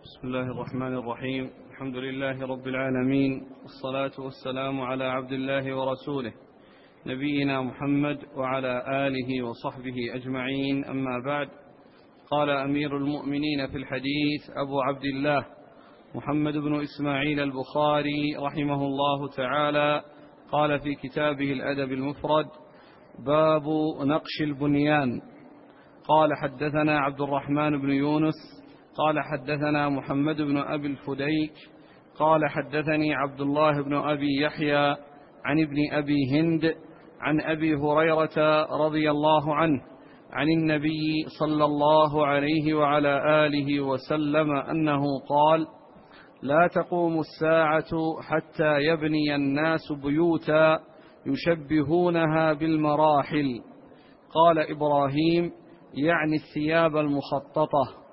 بسم الله الرحمن الرحيم. الحمد لله رب العالمين، والصلاة والسلام على عبد الله ورسوله نبينا محمد وعلى آله وصحبه أجمعين، أما بعد. قال أمير المؤمنين في الحديث أبو عبد الله محمد بن إسماعيل البخاري رحمه الله تعالى، قال في كتابه الأدب المفرد: باب نقش البنيان. قال حدثنا عبد الرحمن بن يونس قال حدثنا محمد بن أبي الفديك قال حدثني عبد الله بن أبي يحيى عن ابن أبي هند عن أبي هريرة رضي الله عنه عن النبي صلى الله عليه وعلى آله وسلم أنه قال: لا تقوم الساعة حتى يبني الناس بيوتا يشبهونها بالمراحل. قال إبراهيم: يعني الثياب المخططة.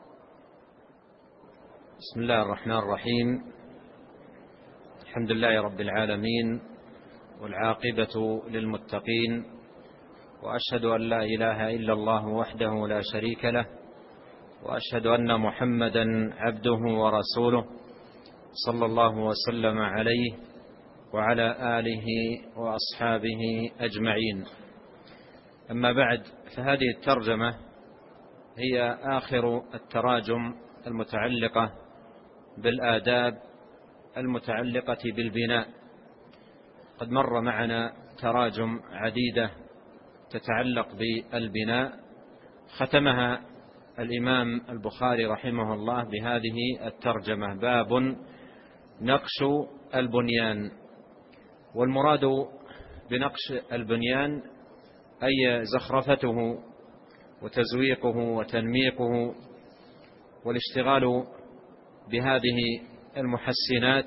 بسم الله الرحمن الرحيم. الحمد لله رب العالمين، والعاقبة للمتقين، وأشهد أن لا إله إلا الله وحده لا شريك له، وأشهد أن محمدا عبده ورسوله صلى الله وسلم عليه وعلى آله وأصحابه أجمعين. أما بعد، فهذه الترجمة هي آخر التراجم المتعلقة بالآداب المتعلقة بالبناء. قد مر معنا تراجم عديدة تتعلق بالبناء، ختمها الإمام البخاري رحمه الله بهذه الترجمة: باب نقش البنيان. والمراد بنقش البنيان أي زخرفته وتزويقه وتنميقه والاشتغال بهذه المحسنات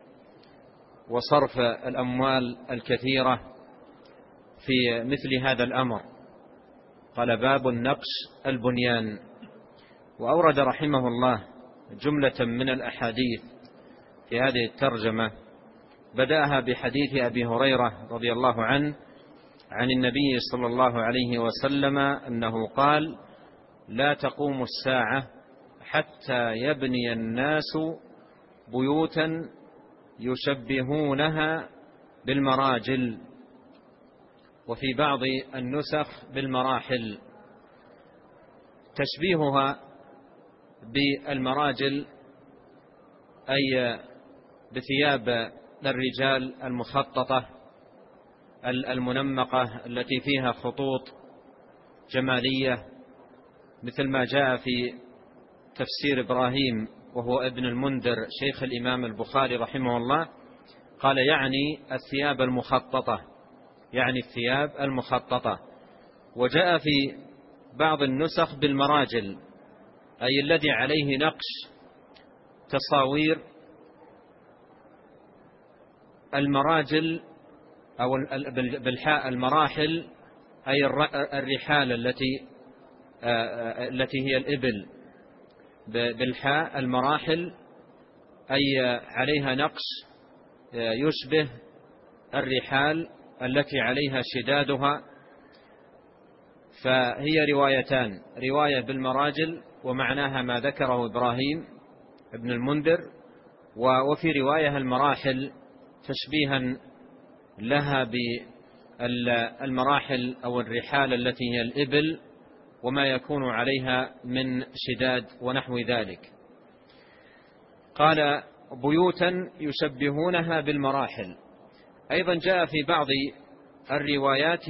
وصرف الأموال الكثيرة في مثل هذا الأمر. قال: باب نقش البنيان. وأورد رحمه الله جملة من الأحاديث في هذه الترجمة، بدأها بحديث أبي هريرة رضي الله عنه عن النبي صلى الله عليه وسلم أنه قال: لا تقوم الساعة حتى يبني الناس بيوتا يشبهونها بالمراجل، وفي بعض النسخ بالمراحل. تشبيهها بالمراجل أي بثياب الرجال المخططة المنمقة التي فيها خطوط جمالية، مثل ما جاء في تفسير إبراهيم وهو ابن المنذر شيخ الإمام البخاري رحمه الله، قال: يعني الثياب المخططة، يعني الثياب المخططة. وجاء في بعض النسخ بالمراجل أي الذي عليه نقش تصاوير المراجل، أو بالحاء المراحل أي الرحال التي هي الإبل، بالحاء المراحل أي عليها نقش يشبه الرحال التي عليها شدادها. فهي روايتان: رواية بالمراجل ومعناها ما ذكره إبراهيم ابن المنذر، وفي رواية المراحل تشبيها لها بالمراحل أو الرحال التي هي الإبل وما يكون عليها من شداد ونحو ذلك. قال: بيوتا يشبهونها بالمراحل. أيضا جاء في بعض الروايات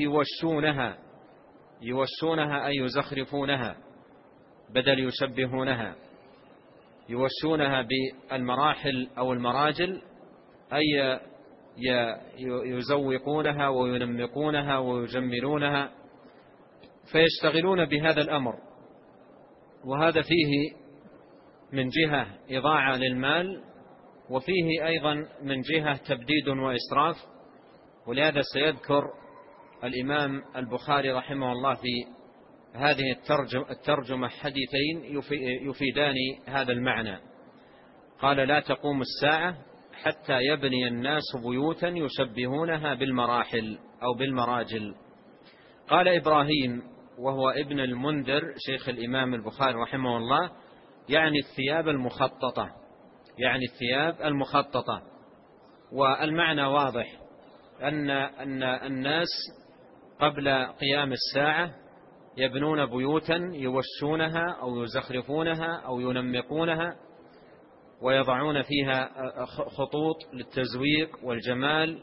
يوشونها أي يزخرفونها، بدل يشبهونها، يوشونها بالمراحل أو المراجل أي يزوقونها وينمقونها ويجملونها، فيشتغلون بهذا الأمر. وهذا فيه من جهة إضاعة للمال، وفيه أيضا من جهة تبديد وإسراف. ولهذا سيذكر الإمام البخاري رحمه الله في هذه الترجمة حديثين يفيدان هذا المعنى. قال: لا تقوم الساعة حتى يبني الناس بيوتا يشبهونها بالمراحل أو بالمراجل. قال إبراهيم وهو ابن المنذر شيخ الإمام البخاري رحمه الله: يعني الثياب المخططة، يعني الثياب المخططة. والمعنى واضح أن الناس قبل قيام الساعة يبنون بيوتا يوشونها أو يزخرفونها أو ينمقونها ويضعون فيها خطوط للتزويق والجمال،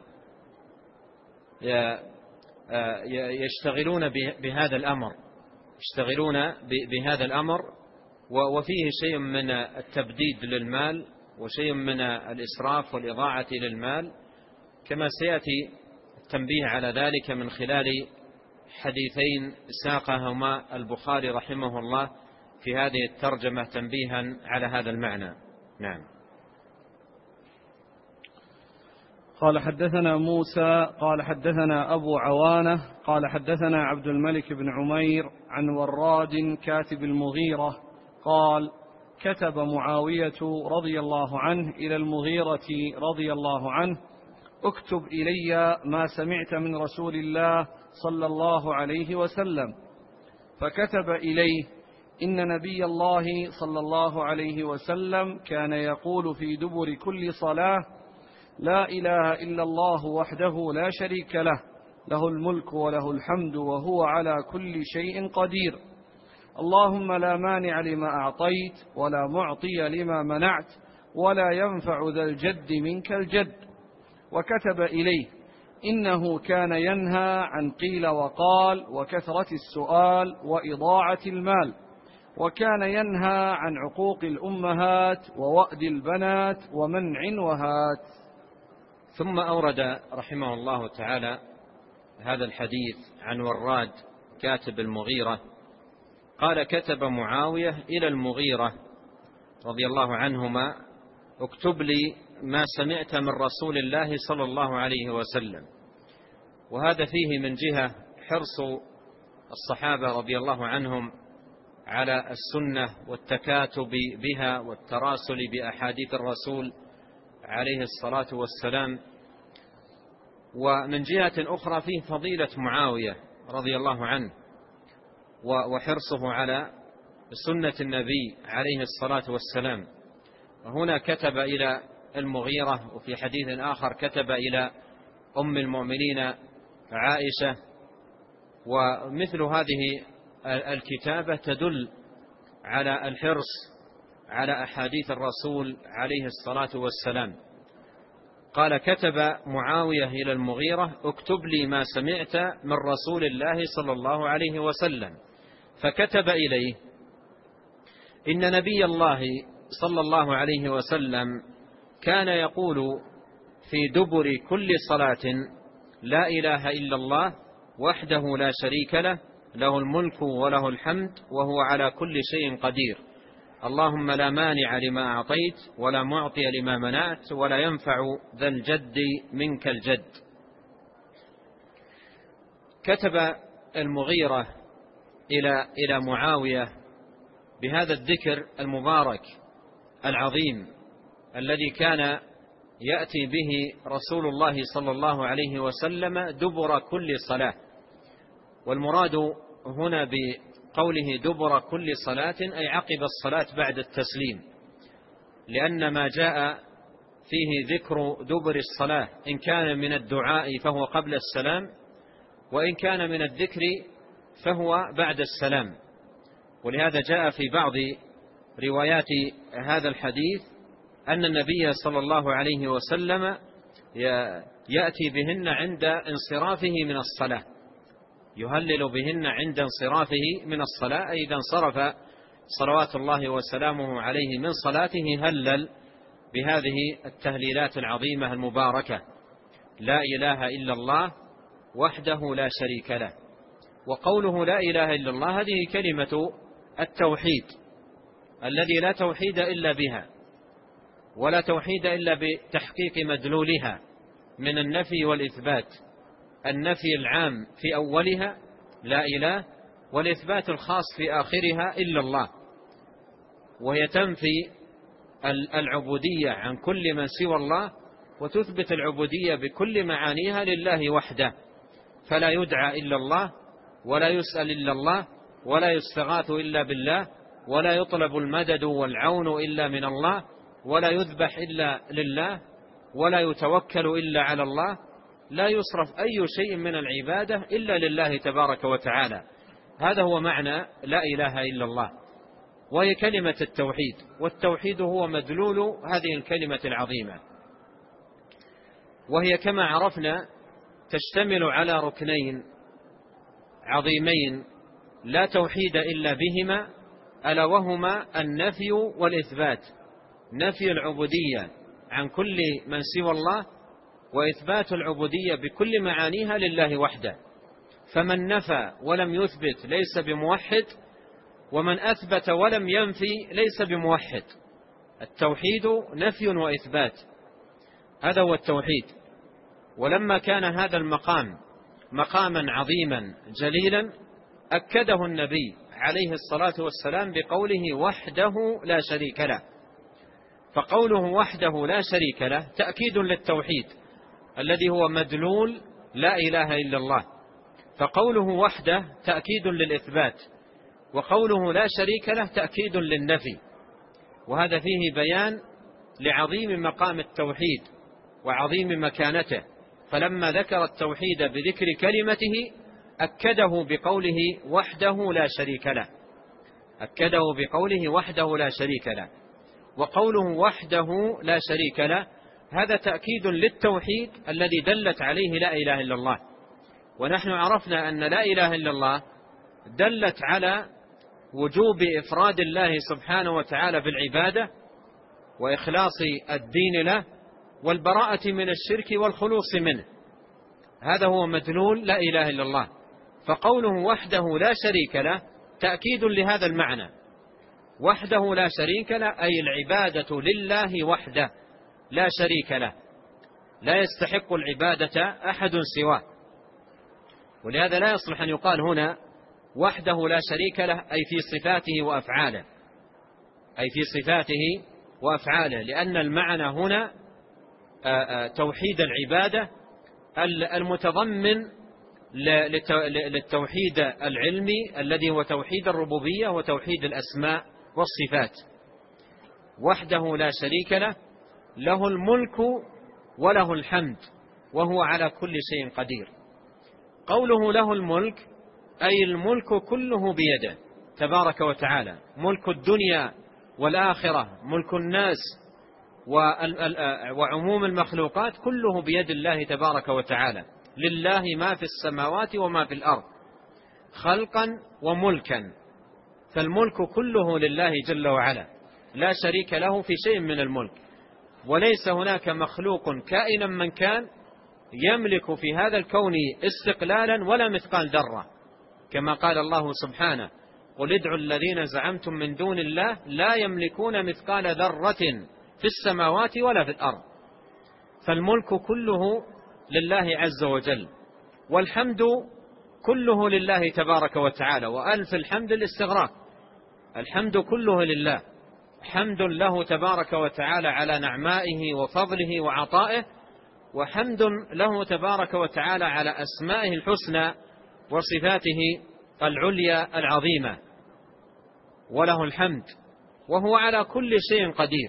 يشتغلون بهذا الأمر، يشتغلون بهذا الأمر، وفيه شيء من التبديد للمال وشيء من الإسراف والإضاعة للمال، كما سيأتي التنبيه على ذلك من خلال حديثين ساقهما البخاري رحمه الله في هذه الترجمة تنبيها على هذا المعنى. نعم. قال حدثنا موسى قال حدثنا أبو عوانة قال حدثنا عبد الملك بن عمير عن وراد كاتب المغيرة قال كتب معاوية رضي الله عنه إلى المغيرة رضي الله عنه اكتب إلي ما سمعت من رسول الله صلى الله عليه وسلم. فكتب إليه إن نبي الله صلى الله عليه وسلم كان يقول في دبر كل صلاة لا إله إلا الله وحده لا شريك له له الملك وله الحمد وهو على كل شيء قدير اللهم لا مانع لما أعطيت ولا معطي لما منعت ولا ينفع ذا الجد منك الجد. وكتب إليه إنه كان ينهى عن قيل وقال وكثرة السؤال وإضاعة المال، وكان ينهى عن عقوق الأمهات ووأد البنات ومنع وهات. ثم أورد رحمه الله تعالى هذا الحديث عن وراد كاتب المغيرة قال كتب معاوية إلى المغيرة رضي الله عنهما اكتب لي ما سمعت من رسول الله صلى الله عليه وسلم. وهذا فيه من جهة حرص الصحابة رضي الله عنهم على السنة والتكاتب بها والتراسل بأحاديث الرسول عليه الصلاة والسلام، ومن جهة أخرى فيه فضيلة معاوية رضي الله عنه وحرصه على سنة النبي عليه الصلاة والسلام. وهنا كتب إلى المغيرة، وفي حديث آخر كتب إلى أم المؤمنين عائشة. ومثل هذه الكتابة تدل على الحرص على أحاديث الرسول عليه الصلاة والسلام. قال كتب معاوية إلى المغيرة اكتب لي ما سمعت من رسول الله صلى الله عليه وسلم. فكتب إليه إن نبي الله صلى الله عليه وسلم كان يقول في دبر كل صلاة لا إله إلا الله وحده لا شريك له له الملك وله الحمد وهو على كل شيء قدير اللهم لا مانع لما أعطيت ولا معطي لما منعت ولا ينفع ذا الجد منك الجد. كتب المغيرة إلى معاوية بهذا الذكر المبارك العظيم الذي كان يأتي به رسول الله صلى الله عليه وسلم دبر كل صلاة. والمراد هنا بقوله دبر كل صلاة أي عقب الصلاة بعد التسليم، لأن ما جاء فيه ذكر دبر الصلاة إن كان من الدعاء فهو قبل السلام، وإن كان من الذكر فهو بعد السلام. ولهذا جاء في بعض روايات هذا الحديث أن النبي صلى الله عليه وسلم يأتي بهن عند انصرافه من الصلاة، يهلل بهن عند انصرافه من الصلاة، أي إذا انصرف صلوات الله وسلامه عليه من صلاته هلل بهذه التهليلات العظيمة المباركة لا إله إلا الله وحده لا شريك له. وقوله لا إله إلا الله هذه كلمة التوحيد الذي لا توحيد إلا بها، ولا توحيد إلا بتحقيق مدلولها من النفي والإثبات. النفي العام في أولها لا إله، والإثبات الخاص في آخرها إلا الله، وهي تنفي العبودية عن كل من سوى الله وتثبت العبودية بكل معانيها لله وحده، فلا يدعى إلا الله ولا يسأل إلا الله ولا يستغاث إلا بالله ولا يطلب المدد والعون إلا من الله، ولا يذبح إلا لله، ولا يتوكل إلا على الله، لا يصرف أي شيء من العبادة إلا لله تبارك وتعالى. هذا هو معنى لا إله إلا الله، وهي كلمة التوحيد، والتوحيد هو مدلول هذه الكلمة العظيمة، وهي كما عرفنا تشتمل على ركنين عظيمين لا توحيد إلا بهما، ألا وهما النفي والإثبات، نفي العبودية عن كل من سوى الله، وإثبات العبودية بكل معانيها لله وحده. فمن نفى ولم يثبت ليس بموحد، ومن أثبت ولم ينفي ليس بموحد. التوحيد نفي وإثبات، هذا هو التوحيد. ولما كان هذا المقام مقاما عظيما جليلا أكده النبي عليه الصلاة والسلام بقوله وحده لا شريك له. فقوله وحده لا شريك له تأكيد للتوحيد الذي هو مدلول لا إله إلا الله، فقوله وحده تأكيد للإثبات، وقوله لا شريك له تأكيد للنفي. وهذا فيه بيان لعظيم مقام التوحيد وعظيم مكانته، فلما ذكر التوحيد بذكر كلمته أكده بقوله وحده لا شريك له، أكده بقوله وحده لا شريك له. وقوله وحده لا شريك له هذا تأكيد للتوحيد الذي دلت عليه لا إله إلا الله. ونحن عرفنا أن لا إله إلا الله دلت على وجوب إفراد الله سبحانه وتعالى بالعبادة، وإخلاص الدين له، والبراءة من الشرك والخلوص منه. هذا هو مدلول لا إله إلا الله. فقوله وحده لا شريك له تأكيد لهذا المعنى، وحده لا شريك له أي العبادة لله وحده لا شريك له، لا يستحق العبادة أحد سواه. ولهذا لا يصلح أن يقال هنا وحده لا شريك له أي في صفاته وأفعاله، أي في صفاته وأفعاله، لأن المعنى هنا توحيد العبادة المتضمن للتوحيد العلمي الذي هو توحيد الربوبية وتوحيد الأسماء والصفات. وحده لا شريك له، له الملك وله الحمد وهو على كل شيء قدير. قوله له الملك أي الملك كله بيده تبارك وتعالى، ملك الدنيا والآخرة، ملك الناس وعموم المخلوقات كله بيد الله تبارك وتعالى. لله ما في السماوات وما في الأرض خلقا وملكا، فالملك كله لله جل وعلا، لا شريك له في شيء من الملك، وليس هناك مخلوق كائنا من كان يملك في هذا الكون استقلالا ولا مثقال ذرة، كما قال الله سبحانه قل ادعوا الذين زعمتم من دون الله لا يملكون مثقال ذرة في السماوات ولا في الأرض. فالملك كله لله عز وجل، والحمد كله لله تبارك وتعالى، وألف الحمد الاستغراق، الحمد كله لله، حمد له تبارك وتعالى على نعمائه وفضله وعطائه، وحمد له تبارك وتعالى على أسمائه الحسنى وصفاته العليا العظيمة. وله الحمد وهو على كل شيء قدير،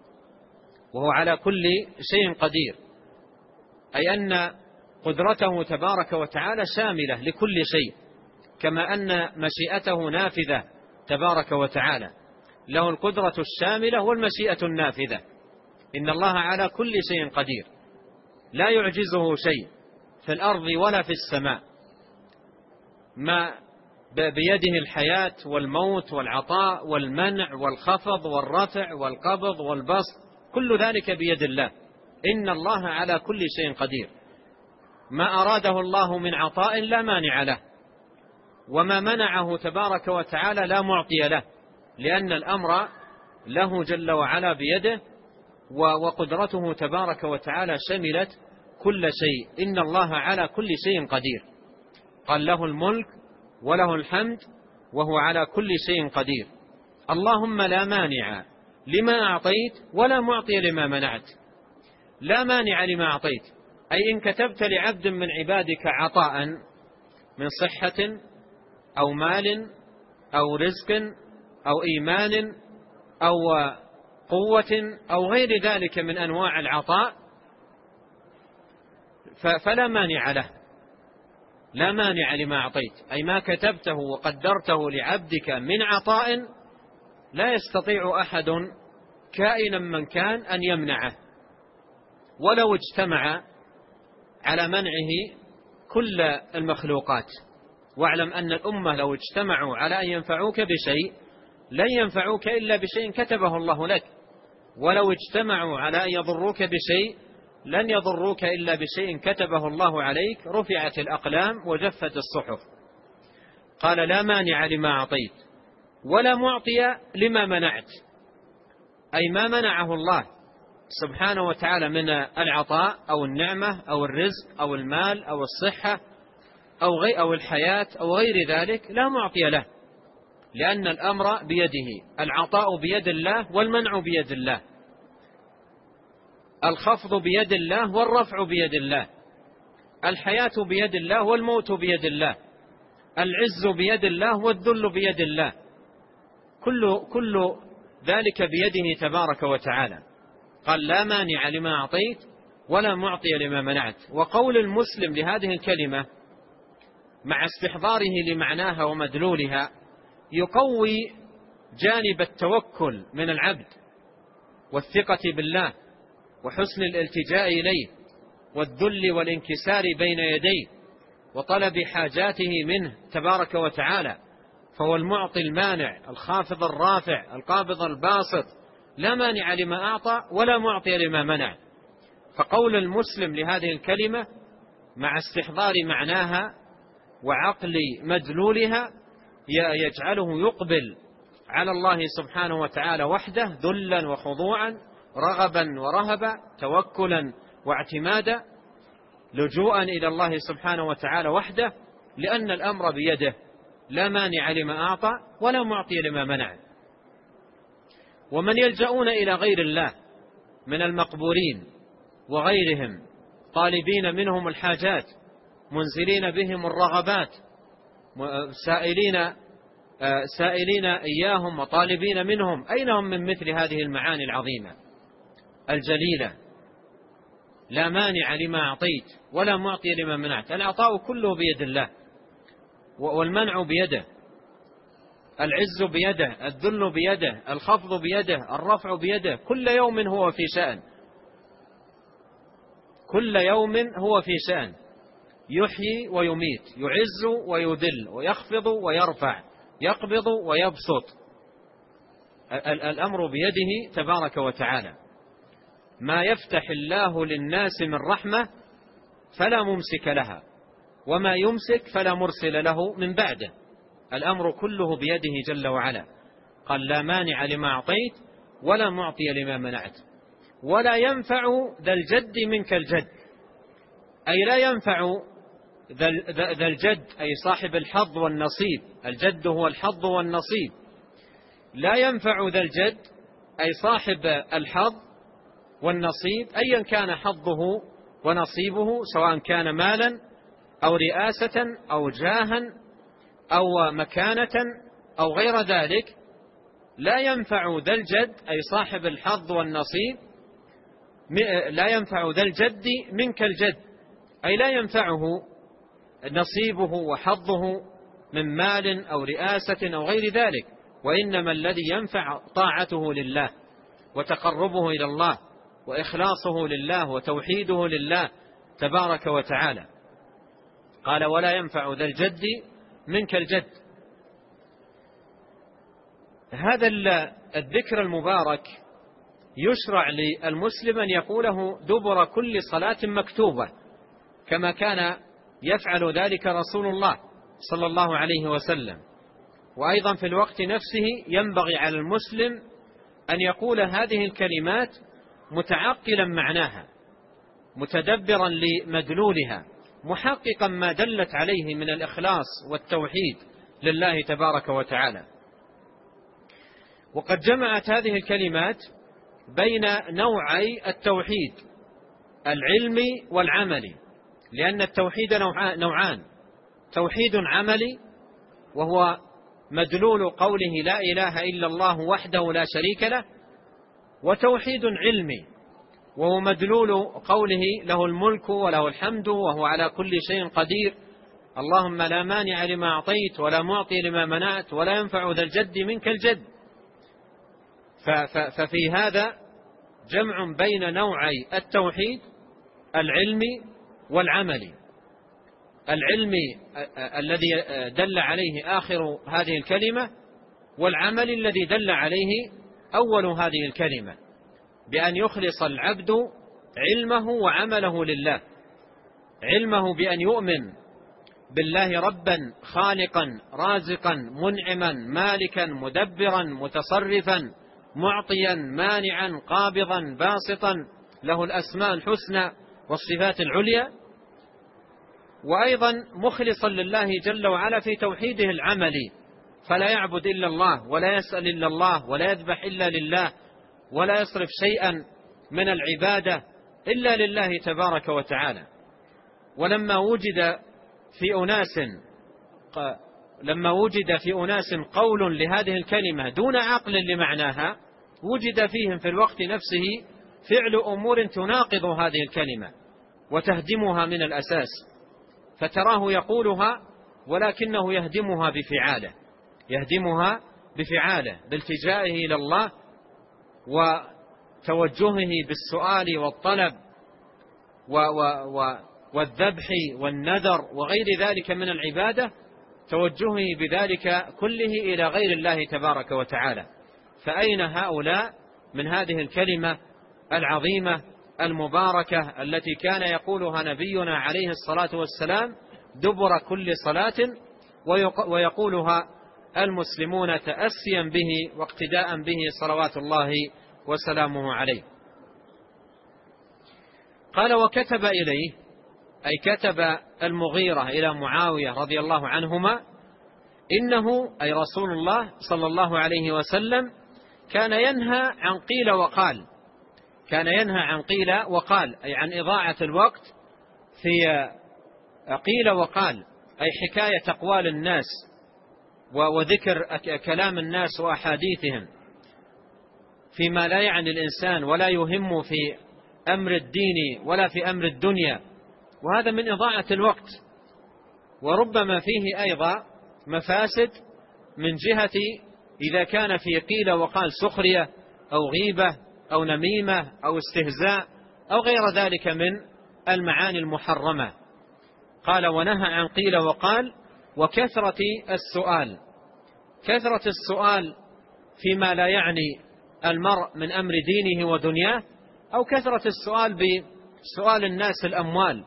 وهو على كل شيء قدير، أي أن قدرته تبارك وتعالى شاملة لكل شيء، كما أن مشيئته نافذة تبارك وتعالى، له القدرة الشاملة والمشيئة النافذة. إن الله على كل شيء قدير، لا يعجزه شيء في الأرض ولا في السماء، ما بيده الحياة والموت والعطاء والمنع والخفض والرفع والقبض والبسط، كل ذلك بيد الله. إن الله على كل شيء قدير، ما أراده الله من عطاء لا مانع له، وما منعه تبارك وتعالى لا معطي له، لأن الأمر له جل وعلا بيده، وقدرته تبارك وتعالى شملت كل شيء. إن الله على كل شيء قدير، قال له الملك وله الحمد وهو على كل شيء قدير. اللهم لا مانع لما أعطيت ولا معطي لما منعت. لا مانع لما أعطيت أي إن كتبت لعبد من عبادك عطاء من صحة أو مال أو رزق أو إيمان أو قوة أو غير ذلك من أنواع العطاء فلا مانع له، لا مانع لما أعطيت، أي ما كتبته وقدرته لعبدك من عطاء لا يستطيع أحد كائنا من كان أن يمنعه، ولو اجتمع على منعه كل المخلوقات. واعلم أن الأمة لو اجتمعوا على أن ينفعوك بشيء لن ينفعوك إلا بشيء كتبه الله لك، ولو اجتمعوا على أن يضروك بشيء لن يضروك إلا بشيء كتبه الله عليك، رفعت الأقلام وجفت الصحف. قال لا مانع لما أعطيت ولا معطي لما منعت، أي ما منعه الله سبحانه وتعالى من العطاء أو النعمة أو الرزق أو المال أو الصحة أو الحياة أو غير ذلك لا معطي له، لأن الأمر بيده، العطاء بيد الله والمنع بيد الله، الخفض بيد الله والرفع بيد الله، الحياة بيد الله والموت بيد الله، العز بيد الله والذل بيد الله، كل ذلك بيده تبارك وتعالى. قال لا مانع لما أعطيت ولا معطي لما منعت. وقول المسلم لهذه الكلمة مع استحضاره لمعناها ومدلولها يقوي جانب التوكل من العبد والثقة بالله وحسن الالتجاء إليه والذل والانكسار بين يديه وطلب حاجاته منه تبارك وتعالى، فهو المعطي المانع الخافض الرافع القابض الباسط، لا مانع لما أعطى ولا معطي لما منع. فقول المسلم لهذه الكلمة مع استحضار معناها وعقل مدلولها يجعله يقبل على الله سبحانه وتعالى وحده ذلا وخضوعا، رغبا ورهبا، توكلا واعتمادا، لجوءا إلى الله سبحانه وتعالى وحده، لأن الأمر بيده، لا مانع لما أعطى ولا معطي لما منع. ومن يلجؤون إلى غير الله من المقبورين وغيرهم طالبين منهم الحاجات منزلين بهم الرغبات سائلين إياهم وطالبين منهم، أين هم من مثل هذه المعاني العظيمة الجليلة؟ لا مانع لما أعطيت ولا معطي لما منعت. العطاء كله بيد الله والمنع بيده، العز بيده، الذل بيده، الخفض بيده، الرفع بيده، كل يوم هو في شأن، كل يوم هو في شأن، يحيي ويميت، يعز ويذل، ويخفض ويرفع، يقبض ويبسط، الأمر بيده تبارك وتعالى. ما يفتح الله للناس من رحمة فلا ممسك لها، وما يمسك فلا مرسل له من بعده، الأمر كله بيده جل وعلا. قال لا مانع لما أعطيت ولا معطي لما منعت. ولا ينفع ذا الجد منك الجد، أي لا ينفع ذا الجد أي صاحب الحظ والنصيب، الجد هو الحظ والنصيب، لا ينفع ذا الجد أي صاحب الحظ والنصيب أيا كان حظه ونصيبه، سواء كان مالا أو رئاسة أو جاها أو مكانة أو غير ذلك، لا ينفع ذا الجد أي صاحب الحظ والنصيب، لا ينفع ذا الجد منك الجد، أي لا ينفعه نصيبه وحظه من مال أو رئاسة أو غير ذلك، وإنما الذي ينفع طاعته لله وتقربه إلى الله وإخلاصه لله وتوحيده لله تبارك وتعالى. قال ولا ينفع ذا الجد منك الجد. هذا الذكر المبارك يشرع للمسلم أن يقوله دبر كل صلاة مكتوبة، كما كان يفعل ذلك رسول الله صلى الله عليه وسلم. وأيضا في الوقت نفسه ينبغي على المسلم أن يقول هذه الكلمات متعقلا معناها، متدبرا لمدلولها، محققا ما دلت عليه من الإخلاص والتوحيد لله تبارك وتعالى. وقد جمعت هذه الكلمات بين نوعي التوحيد العلمي والعملي، لأن التوحيد نوعان: توحيد عملي وهو مدلول قوله لا إله إلا الله وحده لا شريك له، وتوحيد علمي وهو مدلول قوله له الملك وله الحمد وهو على كل شيء قدير، اللهم لا مانع لما أعطيت ولا معطي لما منعت ولا ينفع ذا الجد منك الجد. ففي هذا جمع بين نوعي التوحيد العلمي والعملي. العلمي الذي دل عليه آخر هذه الكلمة، والعمل الذي دل عليه أول هذه الكلمة، بأن يخلص العبد علمه وعمله لله. علمه بأن يؤمن بالله ربا خالقا رازقا منعما مالكا مدبرا متصرفا معطيا مانعا قابضا باسطا، له الأسماء الحسنى والصفات العليا. وأيضا مخلصا لله جل وعلا في توحيده العملي، فلا يعبد إلا الله ولا يسأل إلا الله ولا يذبح إلا لله ولا يصرف شيئا من العبادة إلا لله تبارك وتعالى. ولما وجد في أناس قول لهذه الكلمة دون عقل لمعناها، وجد فيهم في الوقت نفسه فعل أمور تناقض هذه الكلمة وتهدمها من الأساس، فتراه يقولها ولكنه يهدمها بفعاله بالتجائه إلى الله وتوجهه بالسؤال والطلب والذبح والنذر وغير ذلك من العبادة، توجهه بذلك كله إلى غير الله تبارك وتعالى. فأين هؤلاء من هذه الكلمة العظيمة المباركة التي كان يقولها نبينا عليه الصلاة والسلام دبر كل صلاة، ويقولها المسلمون تأسيا به واقتداء به صلوات الله وسلامه عليه. قال وكتب إليه، أي كتب المغيرة إلى معاوية رضي الله عنهما، إنه أي رسول الله صلى الله عليه وسلم كان ينهى عن قيل وقال، أي عن إضاعة الوقت في قيل وقال، أي حكاية أقوال الناس وذكر كلام الناس وأحاديثهم فيما لا يعني الإنسان ولا يهم في أمر الدين ولا في أمر الدنيا، وهذا من إضاعة الوقت. وربما فيه أيضا مفاسد من جهة إذا كان في قيل وقال سخرية أو غيبة أو نميمة أو استهزاء أو غير ذلك من المعاني المحرمة. قال ونهى عن قيل وقال وكثرة السؤال، كثرة السؤال فيما لا يعني المرء من أمر دينه ودنياه، أو كثرة السؤال بسؤال الناس الأموال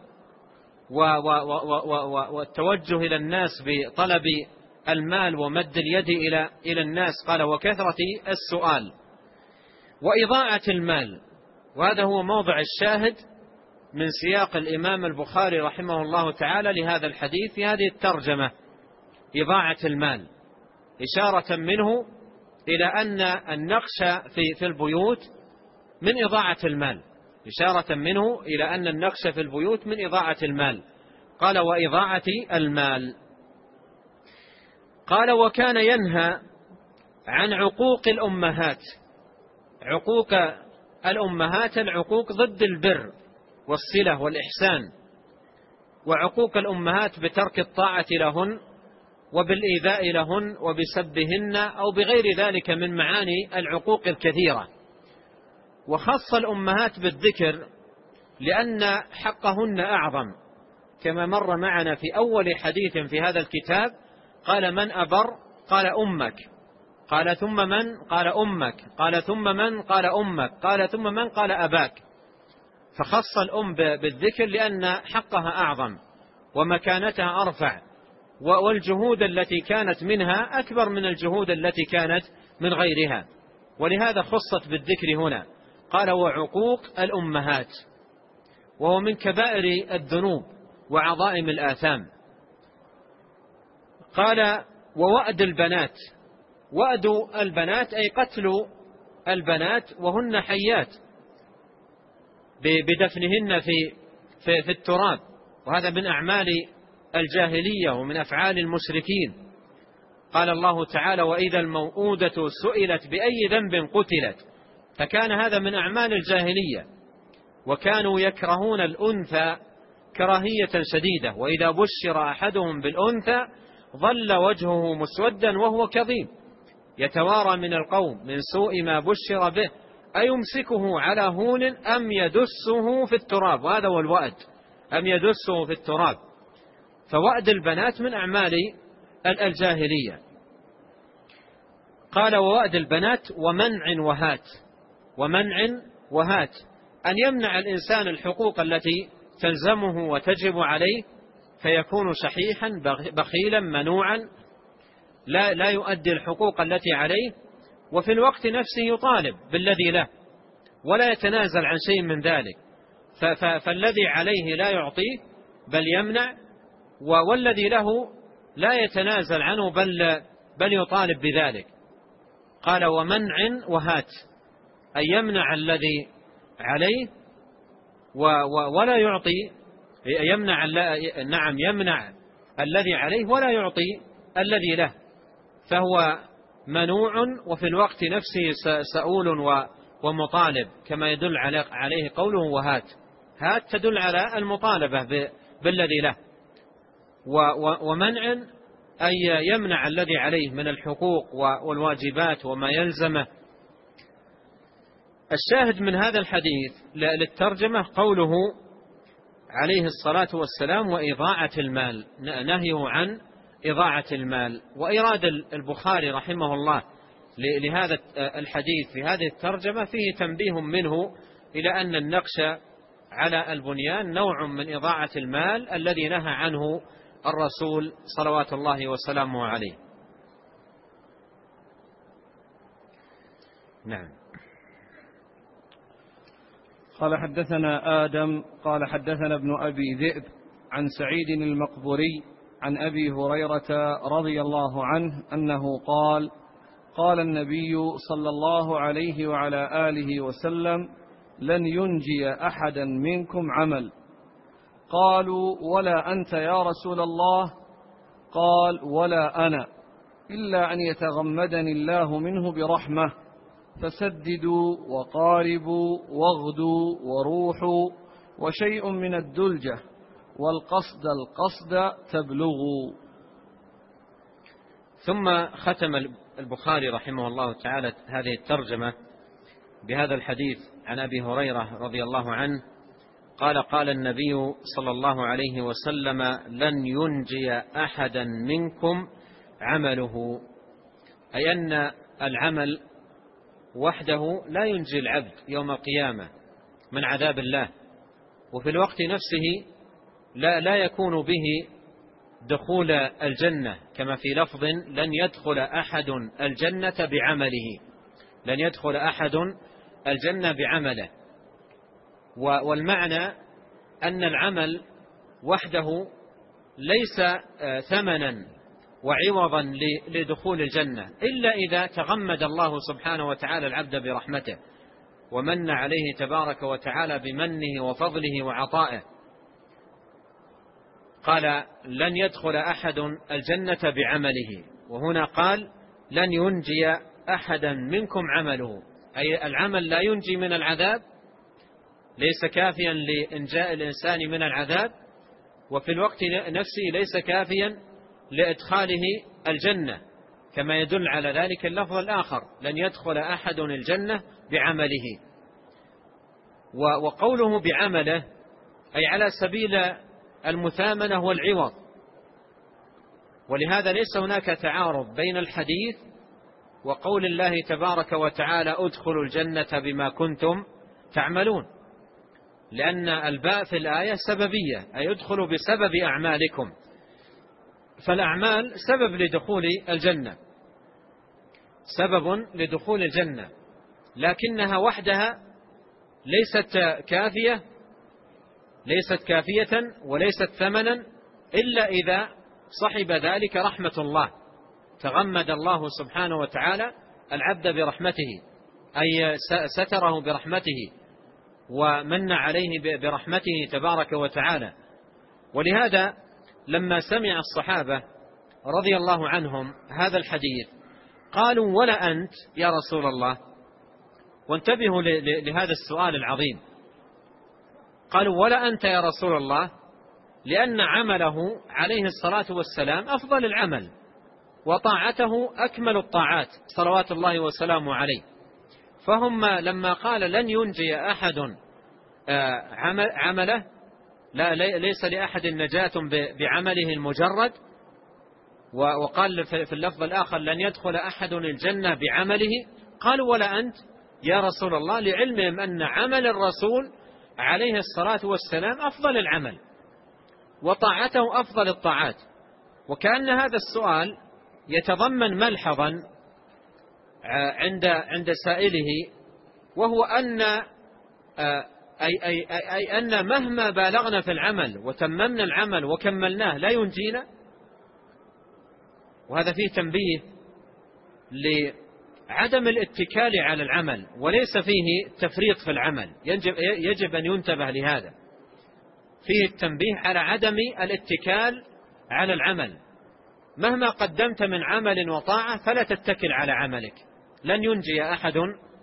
والتوجه إلى الناس بطلب المال ومد اليد إلى الناس. قال وكثرة السؤال وإضاعة المال، وهذا هو موضع الشاهد من سياق الإمام البخاري رحمه الله تعالى لهذا الحديث في هذه الترجمة، إضاعة المال، إشارة منه إلى أن النقش في البيوت من إضاعة المال، إشارة منه إلى أن النقش في البيوت من إضاعة المال. قال وإضاعة المال. قال وكان ينهى عن عقوق الأمهات. عقوق الأمهات، العقوق ضد البر والصلة والإحسان، وعقوق الأمهات بترك الطاعة لهن وبالإيذاء لهن وبسبهن أو بغير ذلك من معاني العقوق الكثيرة. وخص الأمهات بالذكر لأن حقهن أعظم، كما مر معنا في أول حديث في هذا الكتاب. قال من أبر؟ قال أمك. قال ثم من؟ قال أمك. قال ثم من؟ قال أمك. قال ثم من؟ قال أباك. فخص الأم بالذكر لأن حقها أعظم ومكانتها أرفع، والجهود التي كانت منها أكبر من الجهود التي كانت من غيرها، ولهذا خصت بالذكر هنا. قال وعقوق الأمهات، وهو من كبائر الذنوب وعظائم الآثام. قال ووأد البنات. وأد البنات أي قتل البنات وهن حيات بدفنهن في التراب، وهذا من أعمال الجاهلية ومن أفعال المشركين. قال الله تعالى: وإذا الموءودة سئلت بأي ذنب قتلت. فكان هذا من أعمال الجاهلية، وكانوا يكرهون الأنثى كراهية شديدة، وإذا بشر أحدهم بالأنثى ظل وجهه مسودا وهو كظيم يتوارى من القوم من سوء ما بشر به أيمسكه على هون أم يدسه في التراب. وهذا هو الوأد، أم يدسه في التراب. فوأد البنات من أعمال الجاهلية. قال: ووأد البنات ومنع وهات. ومنع وهات، أن يمنع الإنسان الحقوق التي تلزمه وتجب عليه، فيكون شحيحا بخيلا منوعا لا يؤدي الحقوق التي عليه، وفي الوقت نفسه يطالب بالذي له ولا يتنازل عن شيء من ذلك. فالذي عليه لا يعطيه بل يمنع، والذي له لا يتنازل عنه بل يطالب بذلك. قال: ومنع وهات، أن يمنع الذي عليه ولا يعطي، يمنع الذي عليه ولا يعطي الذي له، فهو منوع وفي الوقت نفسه سؤول ومطالب، كما يدل عليه قوله وهات. هات تدل على المطالبة بالذي له. ومنع أي يمنع الذي عليه من الحقوق والواجبات وما يلزمه. الشاهد من هذا الحديث للترجمة قوله عليه الصلاة والسلام: وإضاعة المال، نهيه عن إضاعة المال. وإراد البخاري رحمه الله لهذا الحديث في هذه الترجمة فيه تنبيه منه إلى أن النقش على البنيان نوع من إضاعة المال الذي نهى عنه الرسول صلوات الله وسلامه عليه. نعم. قال: حدثنا آدم قال: حدثنا ابن أبي ذئب عن سعيد المقبوري عن أبي هريرة رضي الله عنه أنه قال: قال النبي صلى الله عليه وعلى آله وسلم: لن ينجي أحدا منكم عمل. قالوا: ولا أنت يا رسول الله؟ قال: ولا أنا، إلا أن يتغمدني الله منه برحمة، فسددوا وقاربوا واغدوا وروحوا، وشيء من الدلجة، والقصد القصد تبلغوا. ثم ختم البخاري رحمه الله تعالى هذه الترجمة بهذا الحديث عن أبي هريرة رضي الله عنه قال: قال النبي صلى الله عليه وسلم: لن ينجي أحدا منكم عمله، أي أن العمل وحده لا ينجي العبد يوم القيامة من عذاب الله، وفي الوقت نفسه لا يكون به دخول الجنة، كما في لفظ: لن يدخل أحد الجنة بعمله، لن يدخل أحد الجنة بعمله. والمعنى أن العمل وحده ليس ثمنا وعوضا لدخول الجنة، إلا إذا تغمد الله سبحانه وتعالى العبد برحمته ومن عليه تبارك وتعالى بمنه وفضله وعطائه. قال: لن يدخل أحد الجنة بعمله، وهنا قال: لن ينجي أحدا منكم عمله، أي العمل لا ينجي من العذاب، ليس كافيا لإنجاء الإنسان من العذاب، وفي الوقت نفسه ليس كافيا لإدخاله الجنة، كما يدل على ذلك اللفظ الآخر: لن يدخل أحد الجنة بعمله. وقوله بعمله أي على سبيل المثامنة والعوض، ولهذا ليس هناك تعارض بين الحديث وقول الله تبارك وتعالى: ادخلوا الجنة بما كنتم تعملون، لأن الباء في الآية سببية، أي ادخلوا بسبب أعمالكم، فالأعمال سبب لدخول الجنة، سبب لدخول الجنة، لكنها وحدها ليست كافية وليست ثمنا، إلا إذا صحب ذلك رحمة الله، تغمد الله سبحانه وتعالى العبد برحمته، أي ستره برحمته ومن عليه برحمته تبارك وتعالى. ولهذا لما سمع الصحابة رضي الله عنهم هذا الحديث قالوا ولا أنت يا رسول الله. وانتبهوا لهذا السؤال العظيم. قالوا ولا أنت يا رسول الله، لأن عمله عليه الصلاة والسلام أفضل العمل، وطاعته أكمل الطاعات صلوات الله وسلامه عليه. فهم لما قال لن ينجي أحد عمله، ليس لأحد نجاة بعمله المجرد، وقال في اللفظ الآخر لن يدخل أحد الجنة بعمله، قالوا ولا أنت يا رسول الله، لعلمهم أن عمل الرسول عليه الصلاة والسلام أفضل العمل، وطاعته أفضل الطاعات. وكأن هذا السؤال يتضمن ملحظا عند سائله، وهو أن مهما بالغنا في العمل وتممنا العمل وكملناه لا ينجينا. وهذا فيه تنبيه لعدم الاتكال على العمل، وليس فيه تفريط في العمل، يجب أن ينتبه لهذا. فيه التنبيه على عدم الاتكال على العمل، مهما قدمت من عمل وطاعة فلا تتكل على عملك، لن ينجي أحد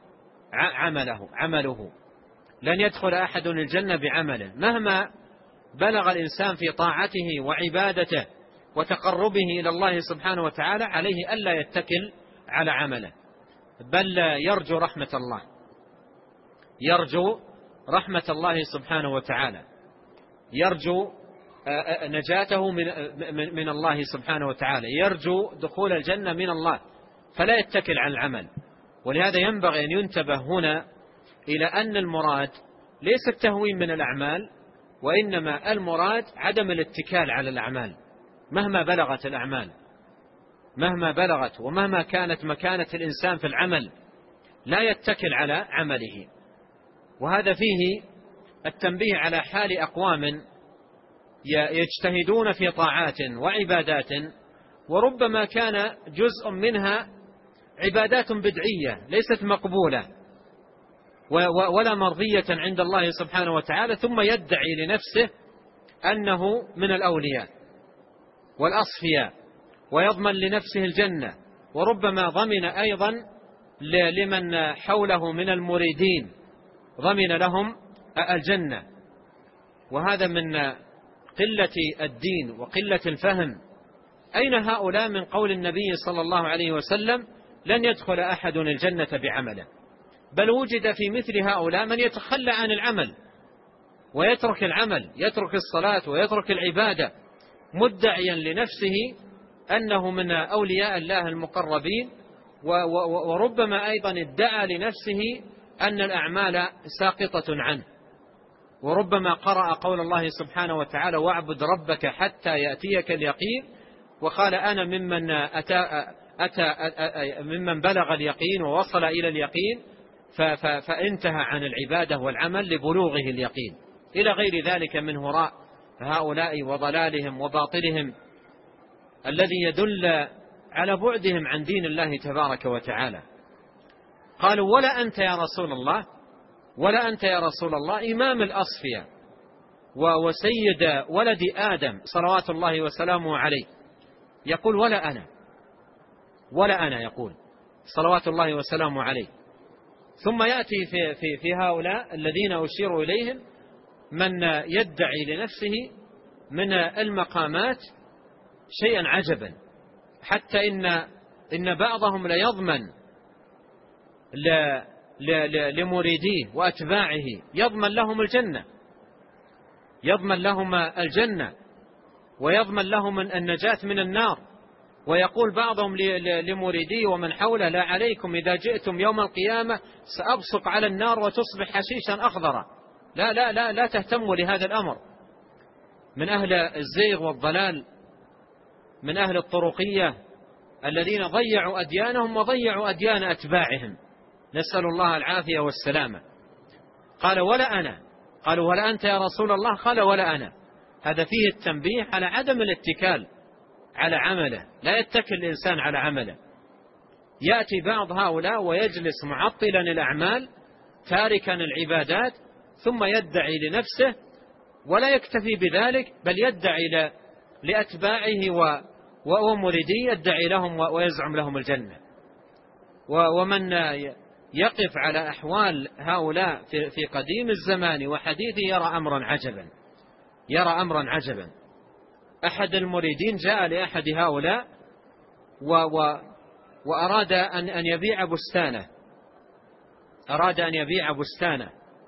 عمله، لن يدخل أحد الجنة بعمله، مهما بلغ الإنسان في طاعته وعبادته وتقربه إلى الله سبحانه وتعالى، عليه ألا يتكل على عمله، بل يرجو رحمة الله، يرجو رحمة الله سبحانه وتعالى، يرجو نجاته من الله سبحانه وتعالى، يرجو دخول الجنة من الله، فلا يتكل على العمل. ولهذا ينبغي أن ينتبه هنا إلى أن المراد ليس التهوين من الأعمال، وإنما المراد عدم الاتكال على الأعمال مهما بلغت الأعمال، مهما بلغت ومهما كانت مكانة الإنسان في العمل لا يتكل على عمله. وهذا فيه التنبيه على حال أقوام يجتهدون في طاعات وعبادات، وربما كان جزء منها عبادات بدعية ليست مقبولة ولا مرضية عند الله سبحانه وتعالى، ثم يدعي لنفسه أنه من الأولياء والأصفياء ويضمن لنفسه الجنة، وربما ضمن أيضا لمن حوله من المريدين، ضمن لهم الجنة. وهذا من قلة الدين وقلة الفهم. أين هؤلاء من قول النبي صلى الله عليه وسلم لن يدخل أحد الجنة بعمله؟ بل وجد في مثل هؤلاء من يتخلى عن العمل ويترك العمل، يترك الصلاة ويترك العبادة، مدعيا لنفسه أنه من أولياء الله المقربين، وربما أيضا ادعى لنفسه أن الأعمال ساقطة عنه، وربما قرأ قول الله سبحانه وتعالى واعبد ربك حتى يأتيك اليقين، وقال أنا ممن بلغ اليقين ووصل إلى اليقين، فانتهى عن العبادة والعمل لبلوغه اليقين، إلى غير ذلك من هراء هؤلاء وضلالهم وباطلهم الذي يدل على بعدهم عن دين الله تبارك وتعالى. قالوا ولا أنت يا رسول الله، ولا أنت يا رسول الله إمام الأصفياء وسيد ولد آدم صلوات الله وسلامه عليه، يقول ولا أنا يقول صلوات الله وسلامه عليه. ثم يأتي في هؤلاء الذين أشير إليهم من يدعي لنفسه من المقامات شيئا عجبا، حتى إن بعضهم ليضمن لمريديه وأتباعه، يضمن لهم الجنة، يضمن لهم الجنة ويضمن لهم النجاة من النار. ويقول بعضهم لمريديه ومن حوله لا عليكم إذا جئتم يوم القيامة سأبصق على النار وتصبح حشيشا أخضرا. لا تهتموا لهذا الأمر. من أهل الزيغ والضلال، من أهل الطرقية الذين ضيعوا أديانهم وضيعوا أديان أتباعهم، نسأل الله العافية والسلامة. قال ولا أنا، قالوا ولا أنت يا رسول الله، قال ولا أنا. هذا فيه التنبيه على عدم الاتكال على عمله، لا يتكل الإنسان على عمله. يأتي بعض هؤلاء ويجلس معطلا الأعمال تاركا العبادات، ثم يدعي لنفسه، ولا يكتفي بذلك بل يدعي لأتباعه ومريدي يدعي لهم ويزعم لهم الجنة. ومن يقف على أحوال هؤلاء في قديم الزمان وحديثه يرى أمرا عجبا. أحد المريدين جاء لأحد هؤلاء وأراد أن يبيع بستانه،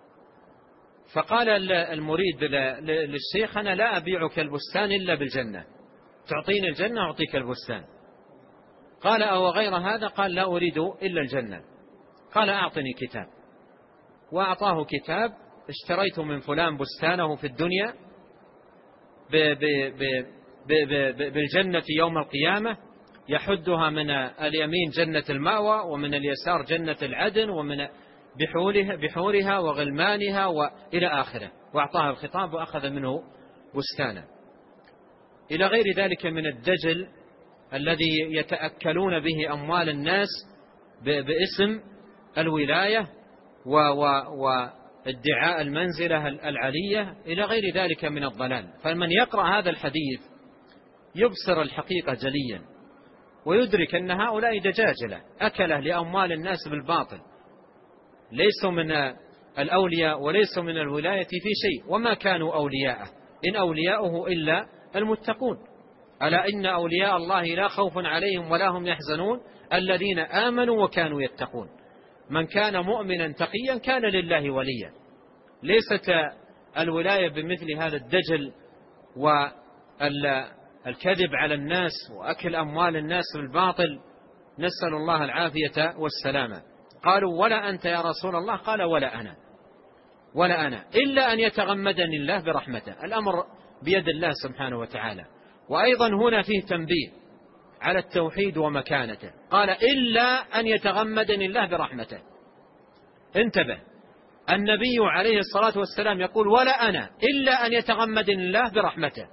فقال المريد للشيخ: أنا لا أبيعك البستان إلا بالجنة، تعطيني الجنة أعطيك البستان. قال: أو غير هذا؟ قال: لا أريد إلا الجنة. قال: أعطني كتاب. وأعطاه كتاب: اشتريت من فلان بستانه في الدنيا بالجنة يوم القيامة، يحدها من اليمين جنة المأوى ومن اليسار جنة العدن ومن بحورها وغلمانها وإلى آخره، وأعطاها الخطاب وأخذ منه بستانا. إلى غير ذلك من الدجل الذي يتأكلون به أموال الناس باسم الولاية وادعاء المنزلة العلية، إلى غير ذلك من الضلال. فمن يقرأ هذا الحديث يبصر الحقيقة جليا، ويدرك أن هؤلاء دجاجلة أكله لأموال الناس بالباطل، ليسوا من الأولياء وليسوا من الولاية في شيء، وما كانوا أولياءه، إن أولياؤه إلا المتقون. ألا إن أولياء الله لا خوف عليهم ولا هم يحزنون الذين آمنوا وكانوا يتقون. من كان مؤمنا تقيا كان لله وليا. ليست الولاية بمثل هذا الدجل والكذب على الناس وأكل أموال الناس بالباطل، نسأل الله العافية والسلامة. قالوا: ولا أنت يا رسول الله؟ قال: ولا أنا إلا أن يتغمدني الله برحمته. الأمر بيد الله سبحانه وتعالى. وأيضا هنا فيه تنبيه على التوحيد ومكانته، قال: إلا أن يتغمدني الله برحمته. انتبه، النبي عليه الصلاة والسلام يقول: ولا أنا إلا أن يتغمدني الله برحمته.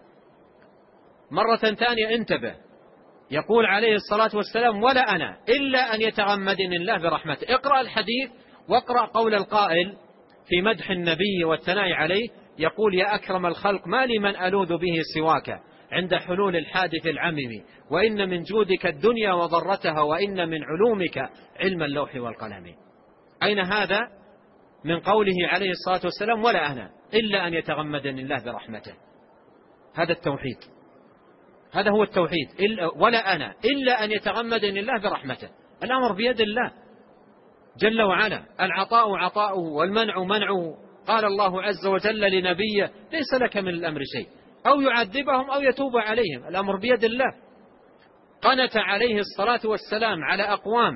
مرة ثانية انتبه، يقول عليه الصلاة والسلام: ولا أنا إلا أن يتغمدني الله برحمته. اقرأ الحديث واقرأ قول القائل في مدح النبي والثناء عليه، يقول: يا أكرم الخلق ما لي من ألوذ به سواك عند حلول الحادث العمم، وإن من جودك الدنيا وضرتها، وإن من علومك علم اللوح والقلم. أين هذا من قوله عليه الصلاة والسلام: ولا أنا إلا أن يتغمدني الله برحمته؟ هذا التوحيد، هذا هو التوحيد. ولا أنا إلا أن يتغمدني الله برحمته. الأمر بيد الله جل وعلا، العطاء عطاؤه والمنع منعه. قال الله عز وجل لنبيه: ليس لك من الأمر شيء، أو يعذبهم أو يتوب عليهم، الأمر بيد الله. قنت عليه الصلاة والسلام على أقوام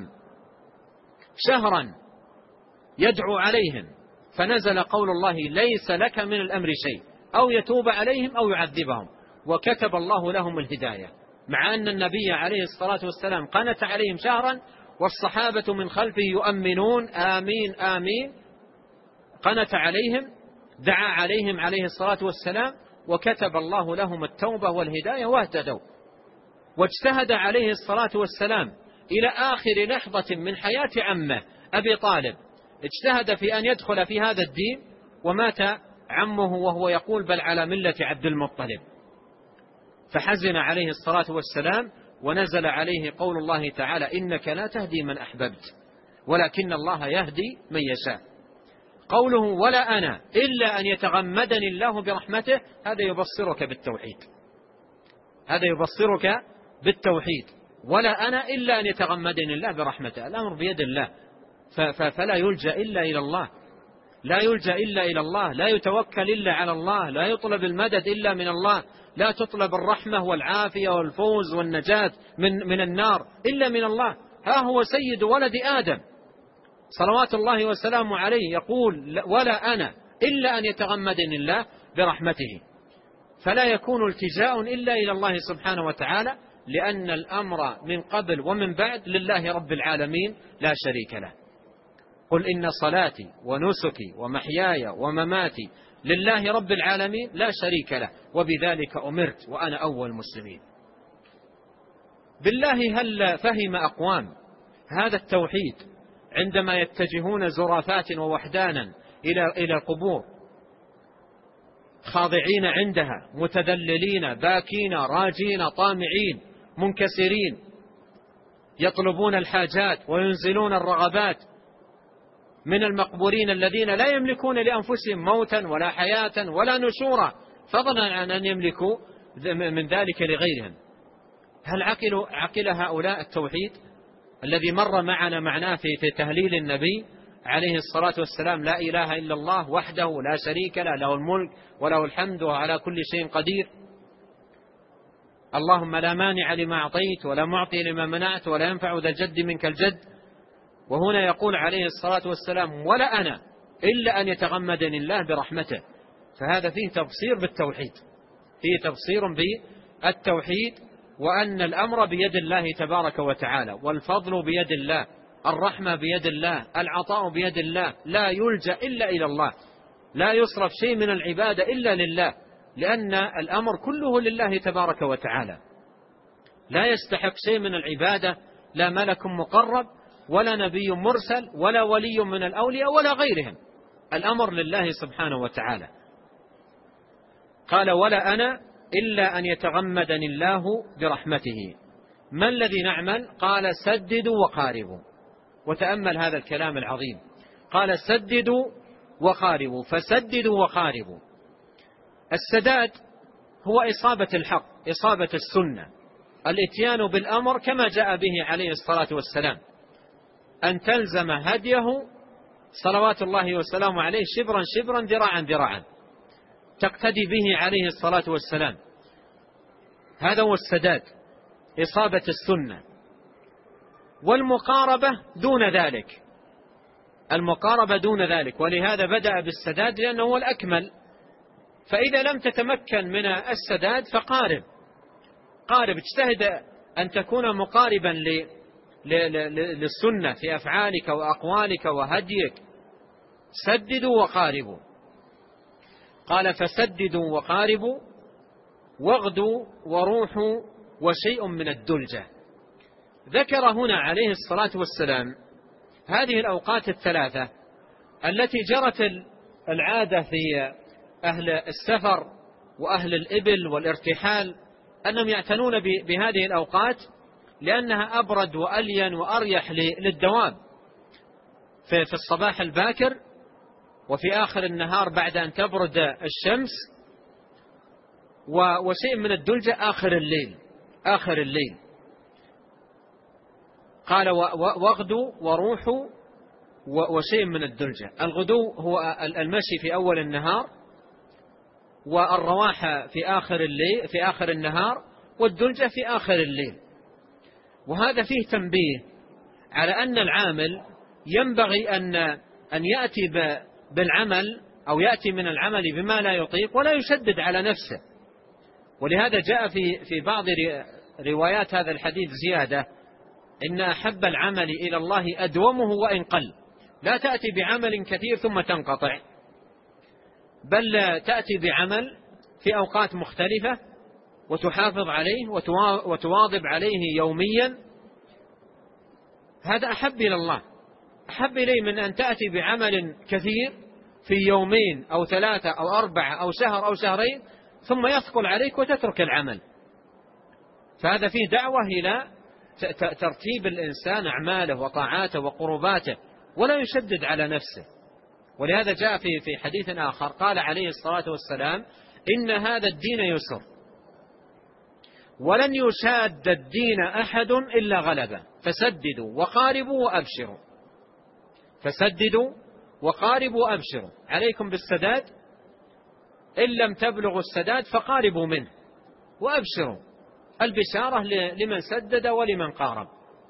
شهرا يدعو عليهم، فنزل قول الله: ليس لك من الأمر شيء، أو يتوب عليهم أو يعذبهم، وكتب الله لهم الهداية. مع أن النبي عليه الصلاة والسلام قنت عليهم شهرا والصحابة من خلفه يؤمنون آمين آمين، قنت عليهم، دعا عليهم عليه الصلاة والسلام، وكتب الله لهم التوبة والهداية واهتدوا. واجتهد عليه الصلاة والسلام إلى آخر لحظة من حياة عمه أبي طالب، اجتهد في أن يدخل في هذا الدين، ومات عمه وهو يقول: بل على ملة عبد المطلب. فحزن عليه الصلاة والسلام، ونزل عليه قول الله تعالى: إنك لا تهدي من أحببت ولكن الله يهدي من يشاء. قوله: ولا أنا إلا أن يتغمدني الله برحمته، هذا يبصرك بالتوحيد، هذا يبصرك بالتوحيد. ولا أنا إلا أن يتغمدني الله برحمته. الأمر بيد الله، فلا يلجأ إلا إلى الله، لا يلجأ إلا إلى الله، لا يتوكل إلا على الله، لا يطلب المدد إلا من الله، لا تطلب الرحمة والعافية والفوز والنجاة من النار إلا من الله. ها هو سيد ولد آدم صلوات الله وسلامه عليه يقول: ولا أنا إلا أن يتغمدني الله برحمته. فلا يكون التجاء إلا إلى الله سبحانه وتعالى، لأن الأمر من قبل ومن بعد لله رب العالمين لا شريك له. قل إن صلاتي ونسكي ومحياي ومماتي لله رب العالمين لا شريك له، وبذلك أمرت وأنا أول المسلمين. بالله هل فهم أقوام هذا التوحيد عندما يتجهون زرافات ووحدانا إلى القبور، خاضعين عندها، متذللين، باكين، راجين، طامعين، منكسرين يطلبون الحاجات وينزلون الرغبات من المقبورين الذين لا يملكون لأنفسهم موتا ولا حياة ولا نشورا، فضلا عن أن يملكوا من ذلك لغيرهم. هل عقل هؤلاء التوحيد الذي مر معنا معناه في تهليل النبي عليه الصلاة والسلام: لا إله إلا الله وحده لا شريك له، له الملك وله الحمد وعلى كل شيء قدير، اللهم لا مانع لما أعطيت ولا معطي لما منعت ولا ينفع ذا الجد منك الجد. وهنا يقول عليه الصلاة والسلام: ولا أنا إلا أن يتغمدني الله برحمته. فهذا فيه تبصير بالتوحيد، فيه تبصير بالتوحيد، وأن الأمر بيد الله تبارك وتعالى، والفضل بيد الله، الرحمة بيد الله، العطاء بيد الله، لا يلجأ إلا إلى الله، لا يصرف شيء من العبادة إلا لله، لأن الأمر كله لله تبارك وتعالى. لا يستحق شيء من العبادة لا ملك مقرب ولا نبي مرسل ولا ولي من الأولياء ولا غيرهم، الأمر لله سبحانه وتعالى. قال: ولا أنا إلا أن يتغمدني الله برحمته. ما الذي نعمل؟ قال: سددوا وقاربوا. وتأمل هذا الكلام العظيم، قال: سددوا وقاربوا. فسددوا وقاربوا. السداد هو إصابة الحق، إصابة السنة، الاتيان بالأمر كما جاء به عليه الصلاة والسلام، أن تلزم هديه صلوات الله وسلامه عليه شبرا شبرا ذراعا ذراعا، تقتدي به عليه الصلاة والسلام. هذا هو السداد، إصابة السنة. والمقاربة دون ذلك، المقاربة دون ذلك، ولهذا بدأ بالسداد لأنه هو الأكمل. فإذا لم تتمكن من السداد فقارب، قارب، اجتهد أن تكون مقاربا للسنة في أفعالك وأقوالك وهديك. سددوا وقاربوا. قال: فسددوا وقاربوا واغدوا وروحوا وشيء من الدلجة. ذكر هنا عليه الصلاة والسلام هذه الأوقات الثلاثة التي جرت العادة في أهل السفر وأهل الإبل والارتحال أنهم يعتنون بهذه الأوقات لأنها أبرد وألين وأريح للدواب، في الصباح الباكر، وفي آخر النهار بعد أن تبرد الشمس، وشيء من الدلجة آخر الليل. قال: واغدوا وروحوا وشيء من الدلجة. الغدو هو المشي في أول النهار، والرواحة في آخر النهار، والدلجة في آخر الليل. وهذا فيه تنبيه على أن العامل ينبغي أن يأتي بالعمل أو يأتي من العمل بما لا يطيق ولا يشدد على نفسه. ولهذا جاء في بعض روايات هذا الحديث زيادة: إن أحب العمل إلى الله أدومه وإن قل. لا تأتي بعمل كثير ثم تنقطع، بل تأتي بعمل في أوقات مختلفة وتحافظ عليه وتواظب عليه يوميا. هذا أحب إلى الله، أحب إليه من أن تأتي بعمل كثير في يومين أو 3 أو 4 أو شهر أو شهرين ثم يثقل عليك وتترك العمل. فهذا فيه دعوة إلى ترتيب الإنسان أعماله وطاعاته وقرباته ولا يشدد على نفسه. ولهذا جاء في حديث آخر قال عليه الصلاة والسلام: إن هذا الدين يسر ولن يشاد الدين أحد إلا غلبه، فسددوا وقاربوا وأبشروا. فسددوا وقاربوا وأبشروا، عليكم بالسداد، إن لم تبلغوا السداد فقاربوا منه وأبشروا. البشارة لمن سدد ولمن قارب.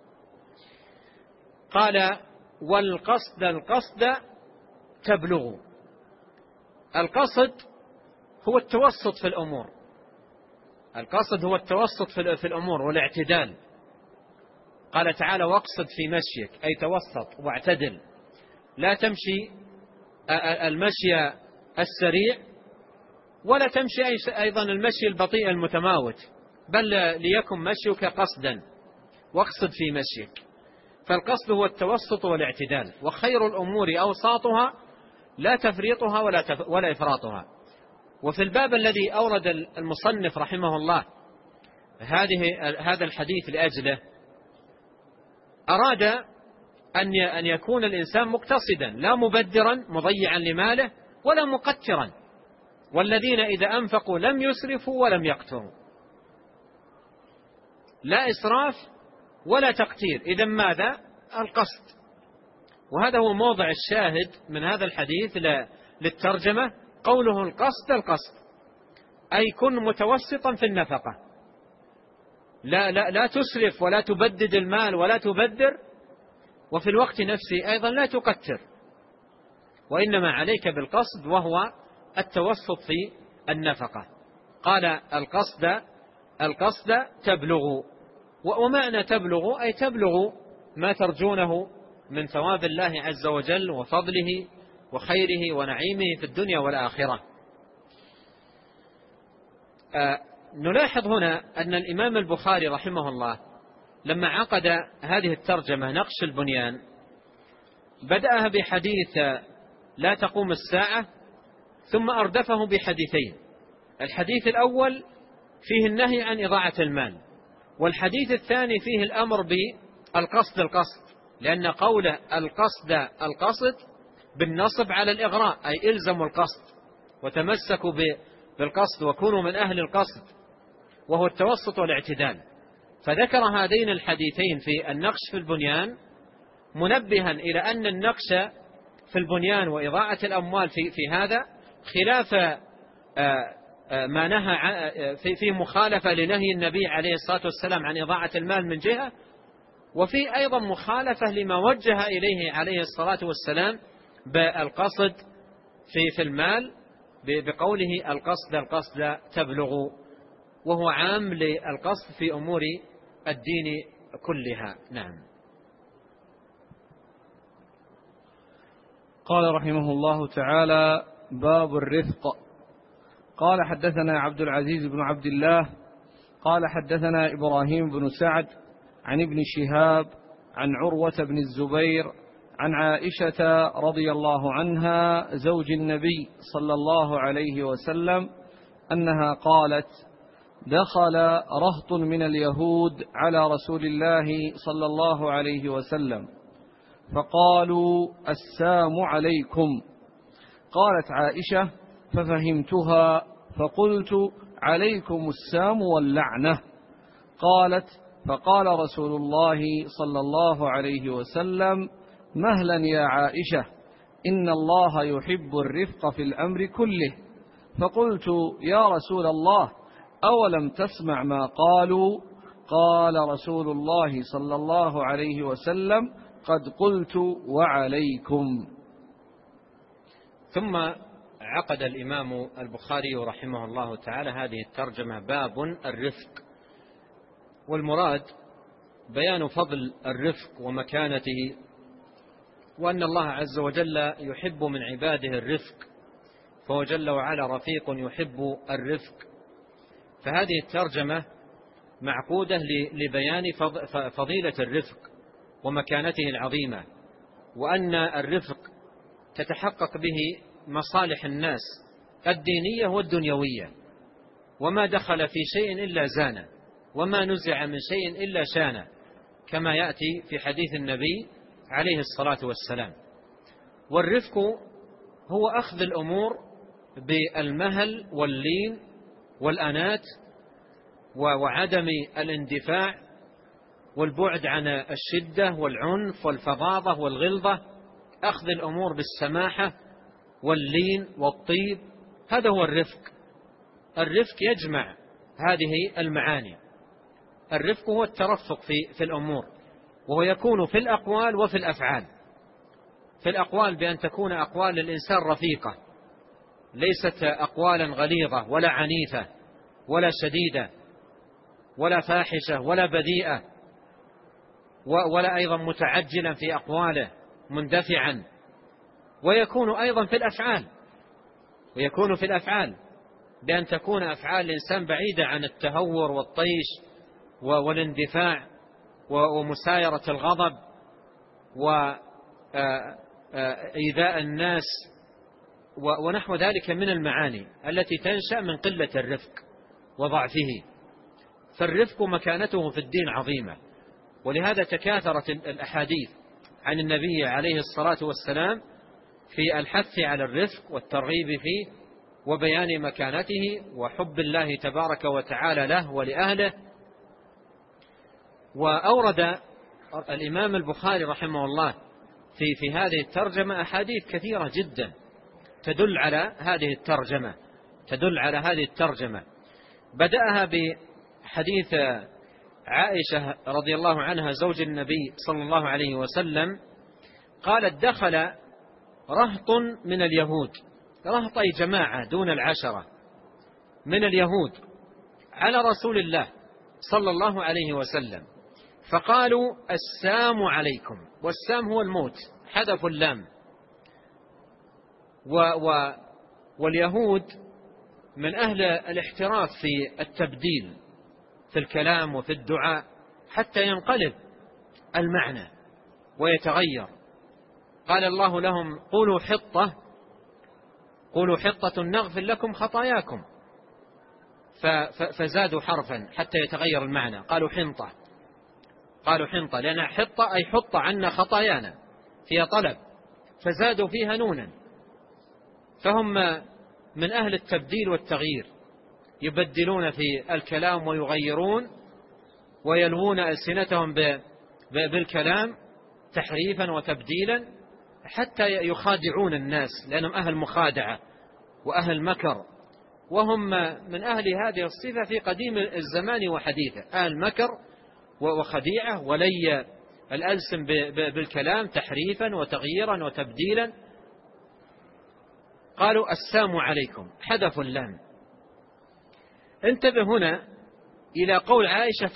قال: القصد تبلغوا. القصد هو التوسط في الأمور، القصد هو التوسط في الأمور والاعتدال. قال تعالى: واقصد في مشيك، أي توسط واعتدل، لا تمشي المشي السريع ولا تمشي أيضا المشي البطيء المتماوت، بل ليكن مشيك قصدا، واقصد في مشيك. فالقصد هو التوسط والاعتدال، وخير الأمور أوساطها لا تفريطها ولا إفراطها. وفي الباب الذي أورد المصنف رحمه الله هذا الحديث لأجله أراد أن يكون الإنسان مقتصدا لا مبذرا مضيعا لماله ولا مقترا، والذين إذا أنفقوا لم يسرفوا ولم يقتروا، لا إسراف ولا تقتير. إذن ماذا؟ القصد. وهذا هو موضع الشاهد من هذا الحديث للترجمة، قوله القصد أي كن متوسطا في النفقة، لا تسرف ولا تبدد المال ولا تبذر، وفي الوقت نفسه أيضا لا تقتر، وإنما عليك بالقصد وهو التوسط في النفقة. قال القصد تبلغ، ومعنى تبلغ أي تبلغ ما ترجونه من ثواب الله عز وجل وفضله وخيره ونعيمه في الدنيا والآخرة. نلاحظ هنا أن الإمام البخاري رحمه الله لما عقد هذه الترجمة نقش البنيان بدأها بحديث لا تقوم الساعة، ثم أردفه بحديثين. الحديث الأول فيه النهي عن إضاعة المال، والحديث الثاني فيه الأمر بالقصد، لأن قوله القصد بالنصب على الإغراء، أي إلزموا القصد وتمسكوا بالقصد وكونوا من أهل القصد، وهو التوسط والاعتدال. فذكر هذين الحديثين في النقش في البنيان منبها إلى أن النقش في البنيان وإضاعة الأموال في هذا خلاف ما نهى في مخالفة لنهي النبي عليه الصلاة والسلام عن إضاعة المال من جهة، وفي أيضا مخالفة لما وجه إليه عليه الصلاة والسلام بالقصد في المال بقوله القصد تبلغ، وهو عام للقصد في أمور الدين كلها. نعم. قال رحمه الله تعالى: باب الرفق. قال حدثنا عبد العزيز بن عبد الله قال حدثنا إبراهيم بن سعد عن ابن شهاب عن عروة بن الزبير عن عائشة رضي الله عنها زوج النبي صلى الله عليه وسلم أنها قالت: دخل رهط من اليهود على رسول الله صلى الله عليه وسلم فقالوا: السام عليكم. قالت عائشة: ففهمتها فقلت: عليكم السام واللعنة. قالت: فقال رسول الله صلى الله عليه وسلم: مهلا يا عائشة، إن الله يحب الرفق في الأمر كله. فقلت: يا رسول الله، أولم تسمع ما قالوا؟ قال رسول الله صلى الله عليه وسلم: قد قلت وعليكم. ثم عقد الإمام البخاري رحمه الله تعالى هذه الترجمة: باب الرفق. والمراد بيان فضل الرفق ومكانته، وأن الله عز وجل يحب من عباده الرفق، فهو جل وعلا رفيق يحب الرفق. فهذه الترجمة معقودة لبيان فضيلة الرفق ومكانته العظيمة، وأن الرفق تتحقق به مصالح الناس الدينية والدنيوية، وما دخل في شيء إلا زانه، وما نزع من شيء إلا شانه، كما يأتي في حديث النبي عليه الصلاة والسلام. والرفق هو أخذ الأمور بالمهل واللين والأنات وعدم الاندفاع والبعد عن الشدة والعنف والفظاظة والغلظة، أخذ الأمور بالسماحة واللين والطيب، هذا هو الرفق. الرفق يجمع هذه المعاني. الرفق هو الترفق في الأمور، وهو يكون في الأقوال وفي الأفعال. في الأقوال بأن تكون أقوال الإنسان رفيقة، ليست أقوالا غليظة ولا عنيفة ولا شديدة ولا فاحشة ولا بذيئة، ولا أيضا متعجلا في أقواله مندفعا. ويكون أيضا في الأفعال بأن تكون أفعال الإنسان بعيدة عن التهور والطيش والاندفاع ومسايرة الغضب وإيذاء الناس ونحو ذلك من المعاني التي تنشأ من قلة الرفق وضعفه. فالرفق مكانته في الدين عظيمة، ولهذا تكاثرت الأحاديث عن النبي عليه الصلاة والسلام في الحث على الرفق والترغيب فيه وبيان مكانته وحب الله تبارك وتعالى له ولأهله. وأورد الإمام البخاري رحمه الله في هذه الترجمة أحاديث كثيرة جدا تدل على هذه الترجمة. بدأها بحديث عائشة رضي الله عنها زوج النبي صلى الله عليه وسلم، قالت: دخل رهط من اليهود، رهط أي جماعة دون العشرة من اليهود، على رسول الله صلى الله عليه وسلم، فقالوا: السام عليكم. والسام هو الموت، حذف اللام. واليهود من أهل الاحتراف في التبديل في الكلام وفي الدعاء حتى ينقلب المعنى ويتغير. قال الله لهم: قولوا حطة نغفر لكم خطاياكم، فزادوا حرفا حتى يتغير المعنى، قالوا حنطة، لأن حطة أي حط عنا خطايانا، فيها طلب، فزادوا فيها نونا. فهم من أهل التبديل والتغيير، يبدلون في الكلام ويغيرون ويلوون ألسنتهم بالكلام تحريفا وتبديلا حتى يخادعون الناس، لأنهم أهل مخادعة وأهل مكر، وهم من أهل هذه الصفة في قديم الزمان وحديثه، أهل مكر وخديعة ولي الألسن بالكلام تحريفا وتغييرا وتبديلا. قالوا: السام عليكم، حذف اللام. انتبه هنا إلى قول عائشة: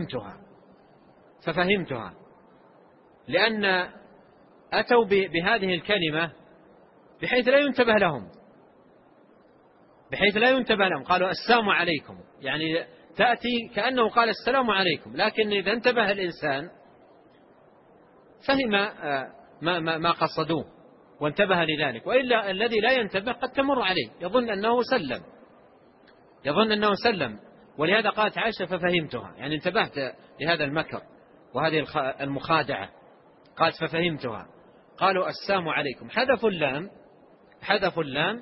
ففهمتها، لأن أتوا بهذه الكلمة بحيث لا ينتبه لهم، قالوا: السام عليكم، يعني تأتي كأنه قال السلام عليكم، لكن إذا انتبه الإنسان فهم ما قصدوه وانتبه لذلك، وإلا الذي لا ينتبه قد تمر عليه يظن أنه سلم. ولهذا قالت عائشة: ففهمتها، يعني انتبهت لهذا المكر وهذه المخادعة. قالت: ففهمتها. قالوا: السام عليكم، حذفوا اللام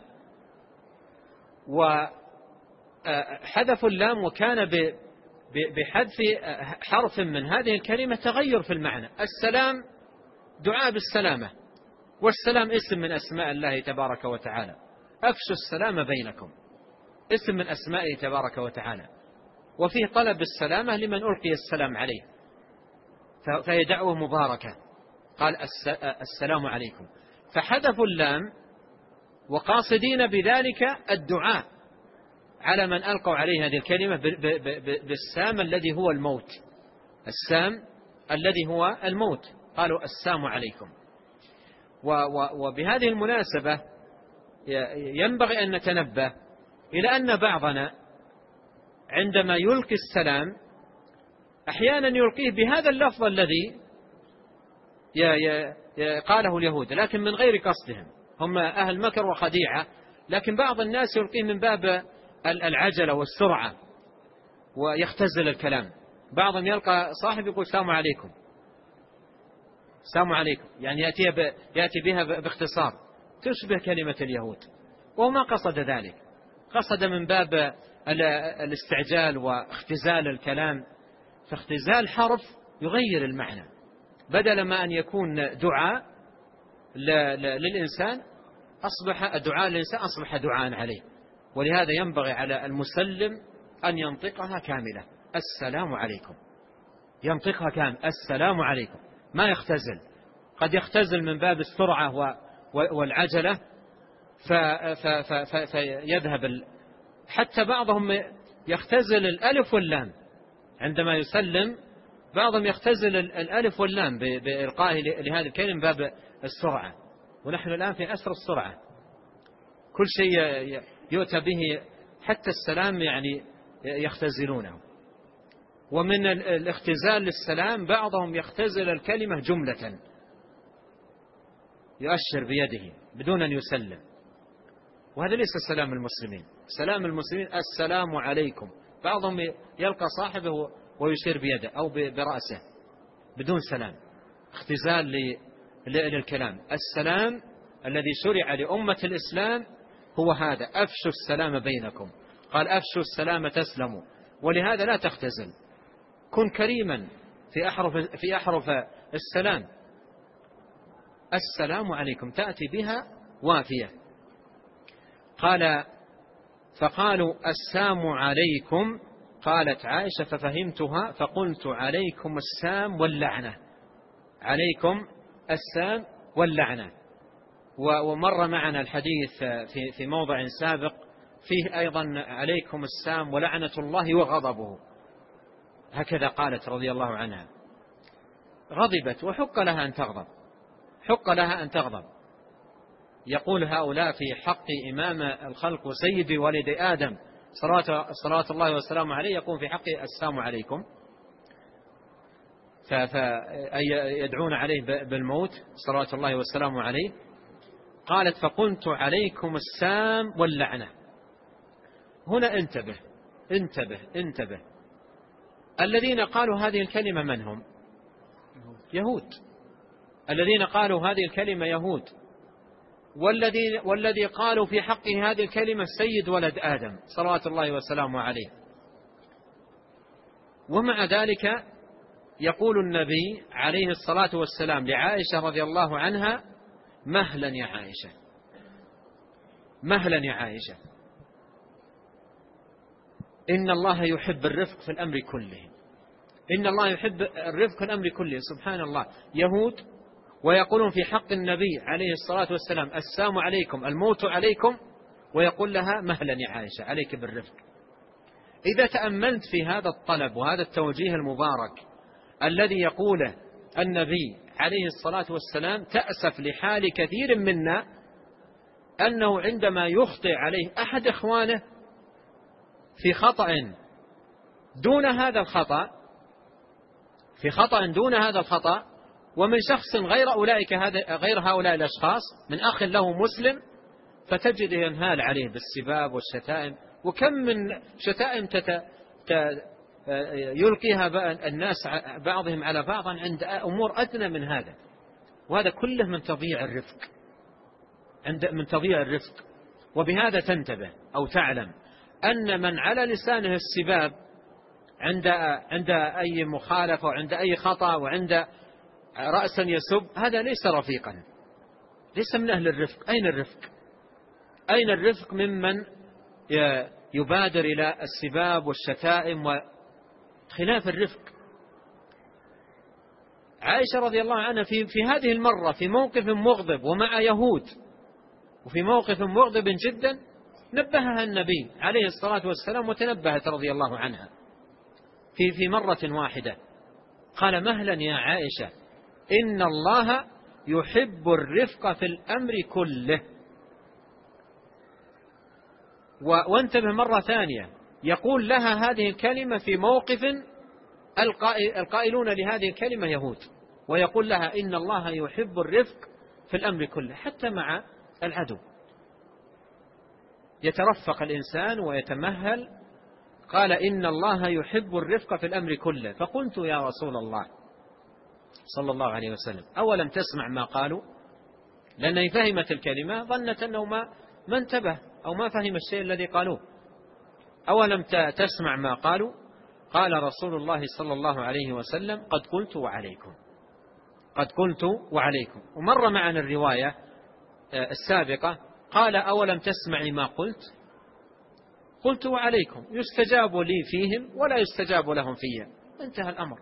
وحذفوا اللام، وكان بحذف حرف من هذه الكلمة تغير في المعنى. السلام دعاء بالسلامة، والسلام اسم من أسماء الله تبارك وتعالى، أفشوا السلام بينكم، اسم من أسمائه تبارك وتعالى، وفيه طلب السلامة لمن ألقي السلام عليه، فهي دعوة مباركة. قال: السلام عليكم، فحذفوا اللام وقاصدين بذلك الدعاء على من ألقوا عليه هذه الكلمة بالسام الذي هو الموت، قالوا: السام عليكم. وبهذه المناسبة ينبغي أن نتنبه إلى أن بعضنا عندما يلقي السلام أحيانا يلقيه بهذا اللفظ الذي قاله اليهود، لكن من غير قصدهم، هم أهل مكر وخديعة، لكن بعض الناس يلقيه من باب العجلة والسرعة ويختزل الكلام. بعضهم يلقى صاحب يقول: السلام عليكم، يعني يأتي بها باختصار تشبه كلمة اليهود، وهو ما قصد ذلك، قصد من باب الاستعجال واختزال الكلام. فاختزال حرف يغير المعنى، بدل ما أن يكون دعاء للإنسان أصبح دعاء عليه. ولهذا ينبغي على المسلم أن ينطقها كاملة: السلام عليكم، ينطقها كامل: السلام عليكم، ما يختزل. قد يختزل من باب السرعة والعجلة فيذهب حتى بعضهم يختزل الألف واللام عندما يسلم، بعضهم يختزل الألف واللام بإلقائه لهذه الكلمة من باب السرعة، ونحن الآن في أسر السرعة، كل شيء يؤتى به، حتى السلام يعني يختزلونه. ومن الاختزال للسلام بعضهم يختزل الكلمة جملة، يؤشر بيده بدون أن يسلم، وهذا ليس سلام المسلمين. سلام المسلمين: السلام عليكم، بعضهم يلقى صاحبه ويشير بيده أو برأسه بدون سلام، اختزال للكلام. السلام الذي شرع لأمة الإسلام هو هذا: أفشوا السلام بينكم. قال: أفشوا السلام تسلموا. ولهذا لا تختزل، كن كريما في أحرف السلام. السلام عليكم تأتي بها وافية. قال: فقالوا: السام عليكم. قالت عائشة: ففهمتها فقلت: عليكم السام واللعنة. عليكم السام واللعنة. ومر معنا الحديث في موضع سابق فيه أيضا: عليكم السام ولعنة الله وغضبه. هكذا قالت رضي الله عنها، غضبت وحق لها أن تغضب، حق لها أن تغضب. يقول هؤلاء في حق إمام الخلق وسيد والد آدم صلوات الله والسلام عليه، يقول في حقه: السلام عليكم، يدعون عليه بالموت صلوات الله والسلام عليه. قالت: فقلت: عليكم السام واللعنة. هنا انتبه انتبه انتبه. الذين قالوا هذه الكلمة من هم؟ يهود. الذين قالوا هذه الكلمة يهود، والذي قالوا في حقه هذه الكلمة سيد ولد آدم صلوات الله وسلامه عليه. ومع ذلك يقول النبي عليه الصلاة والسلام لعائشة رضي الله عنها: مهلا يا عائشة، مهلا يا عائشة، إن الله يحب الرفق في الأمر كله. إن الله يحب الرفق في الأمر كله. سبحان الله، يهود ويقولون في حق النبي عليه الصلاة والسلام: السلام عليكم، الموت عليكم، ويقول لها: مهلا يا عائشة، عليك بالرفق. إذا تأملت في هذا الطلب وهذا التوجيه المبارك الذي يقوله النبي عليه الصلاة والسلام، تأسف لحال كثير منا أنه عندما يخطئ عليه أحد إخوانه في خطأ دون هذا الخطأ، في خطأ دون هذا الخطأ، ومن شخص غير هؤلاء الأشخاص، من أخ له مسلم، فتجد ينهال عليه بالسباب والشتائم. وكم من شتائم يلقيها الناس بعضهم على بعض عند أمور أدنى من هذا. وهذا كله من تضييع الرفق، من تضييع الرفق. وبهذا تنتبه أو تعلم أن من على لسانه السباب عند أي مخالفة وعند أي خطأ وعند رأسا يسب، هذا ليس رفيقا، ليس من أهل الرفق. أين الرفق؟ أين الرفق ممن يبادر إلى السباب والشتائم وخلاف الرفق؟ عائشة رضي الله عنها في هذه المرة في موقف مغضب ومع يهود، وفي موقف مغضب جدا، نبهها النبي عليه الصلاة والسلام وتنبهت رضي الله عنها في مرة واحدة. قال: مهلا يا عائشة، إن الله يحب الرفق في الأمر كله. وانتبه مرة ثانية، يقول لها هذه الكلمة في موقف القائلون لهذه الكلمة يهود، ويقول لها: إن الله يحب الرفق في الأمر كله. حتى مع العدو يترفق الإنسان ويتمهل. قال: إن الله يحب الرفق في الأمر كله. فقلت: يا رسول الله صلى الله عليه وسلم، أولم تسمع ما قالوا؟ لأنها فهمت الكلمة، ظنت أنه ما انتبه أو ما فهم الشيء الذي قالوه. أولم تسمع ما قالوا؟ قال رسول الله صلى الله عليه وسلم: قد قلت وعليكم، قد قلت وعليكم. ومر معنا الرواية السابقة، قال: أولم تسمعي ما قلت؟ قلت وعليكم، يستجاب لي فيهم ولا يستجاب لهم فيا. انتهى الأمر.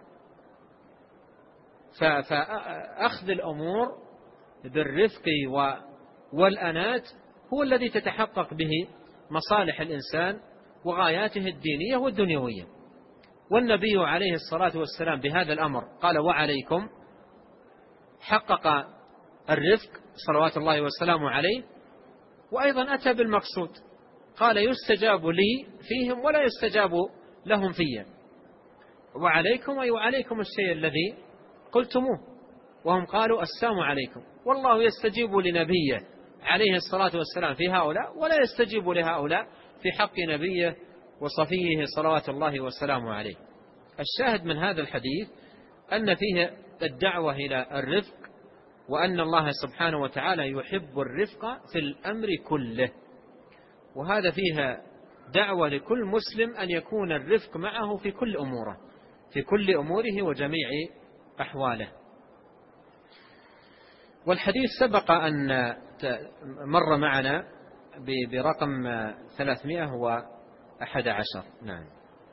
فأخذ الأمور بالرفق والأنات هو الذي تتحقق به مصالح الإنسان وغاياته الدينية والدنيوية. والنبي عليه الصلاة والسلام بهذا الأمر قال: وعليكم، حقق الرفق صلوات الله والسلام عليه، وأيضا أتى بالمقصود، قال: يستجاب لي فيهم ولا يستجاب لهم فيا. وعليكم أي وعليكم الشيء الذي قلتموه. وهم قالوا: السلام عليكم. والله يستجيب لنبيه عليه الصلاة والسلام في هؤلاء، ولا يستجيب لهؤلاء في حق نبيه وصفيه صلوات الله وسلامه عليه. الشاهد من هذا الحديث أن فيه الدعوة إلى الرفق، وأن الله سبحانه وتعالى يحب الرفق في الأمر كله، وهذا فيها دعوة لكل مسلم أن يكون الرفق معه في كل أموره وجميع أحواله. والحديث سبق أن مر معنا برقم 311. نعم.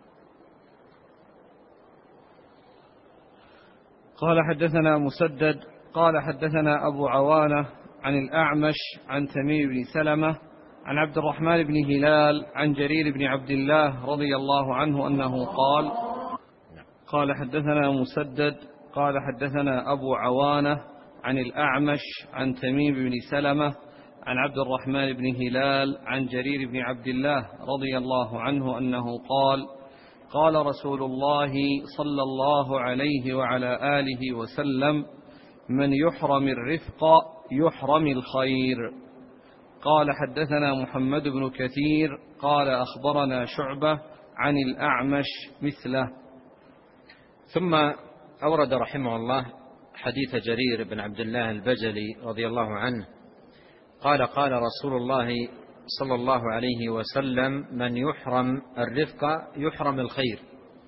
قال حدثنا مسدد قال حدثنا أبو عوانة عن الأعمش عن تميم بن سلمة عن عبد الرحمن بن هلال عن جرير بن عبد الله رضي الله عنه أنه قال حدثنا مسدد قال حدثنا أبو عوانة عن الأعمش عن تميم بن سلمة عن عبد الرحمن بن هلال عن جرير بن عبد الله رضي الله عنه أنه قال رسول الله صلى الله عليه وعلى آله وسلم: من يحرم الرفق يحرم الخير. قال حدثنا محمد بن كثير قال أخبرنا شعبة عن الأعمش مثله. ثم أورد رحمه الله حديث جرير بن عبد الله البجلي رضي الله عنه قال: قال رسول الله صلى الله عليه وسلم: من يحرم الرفق يحرم الخير.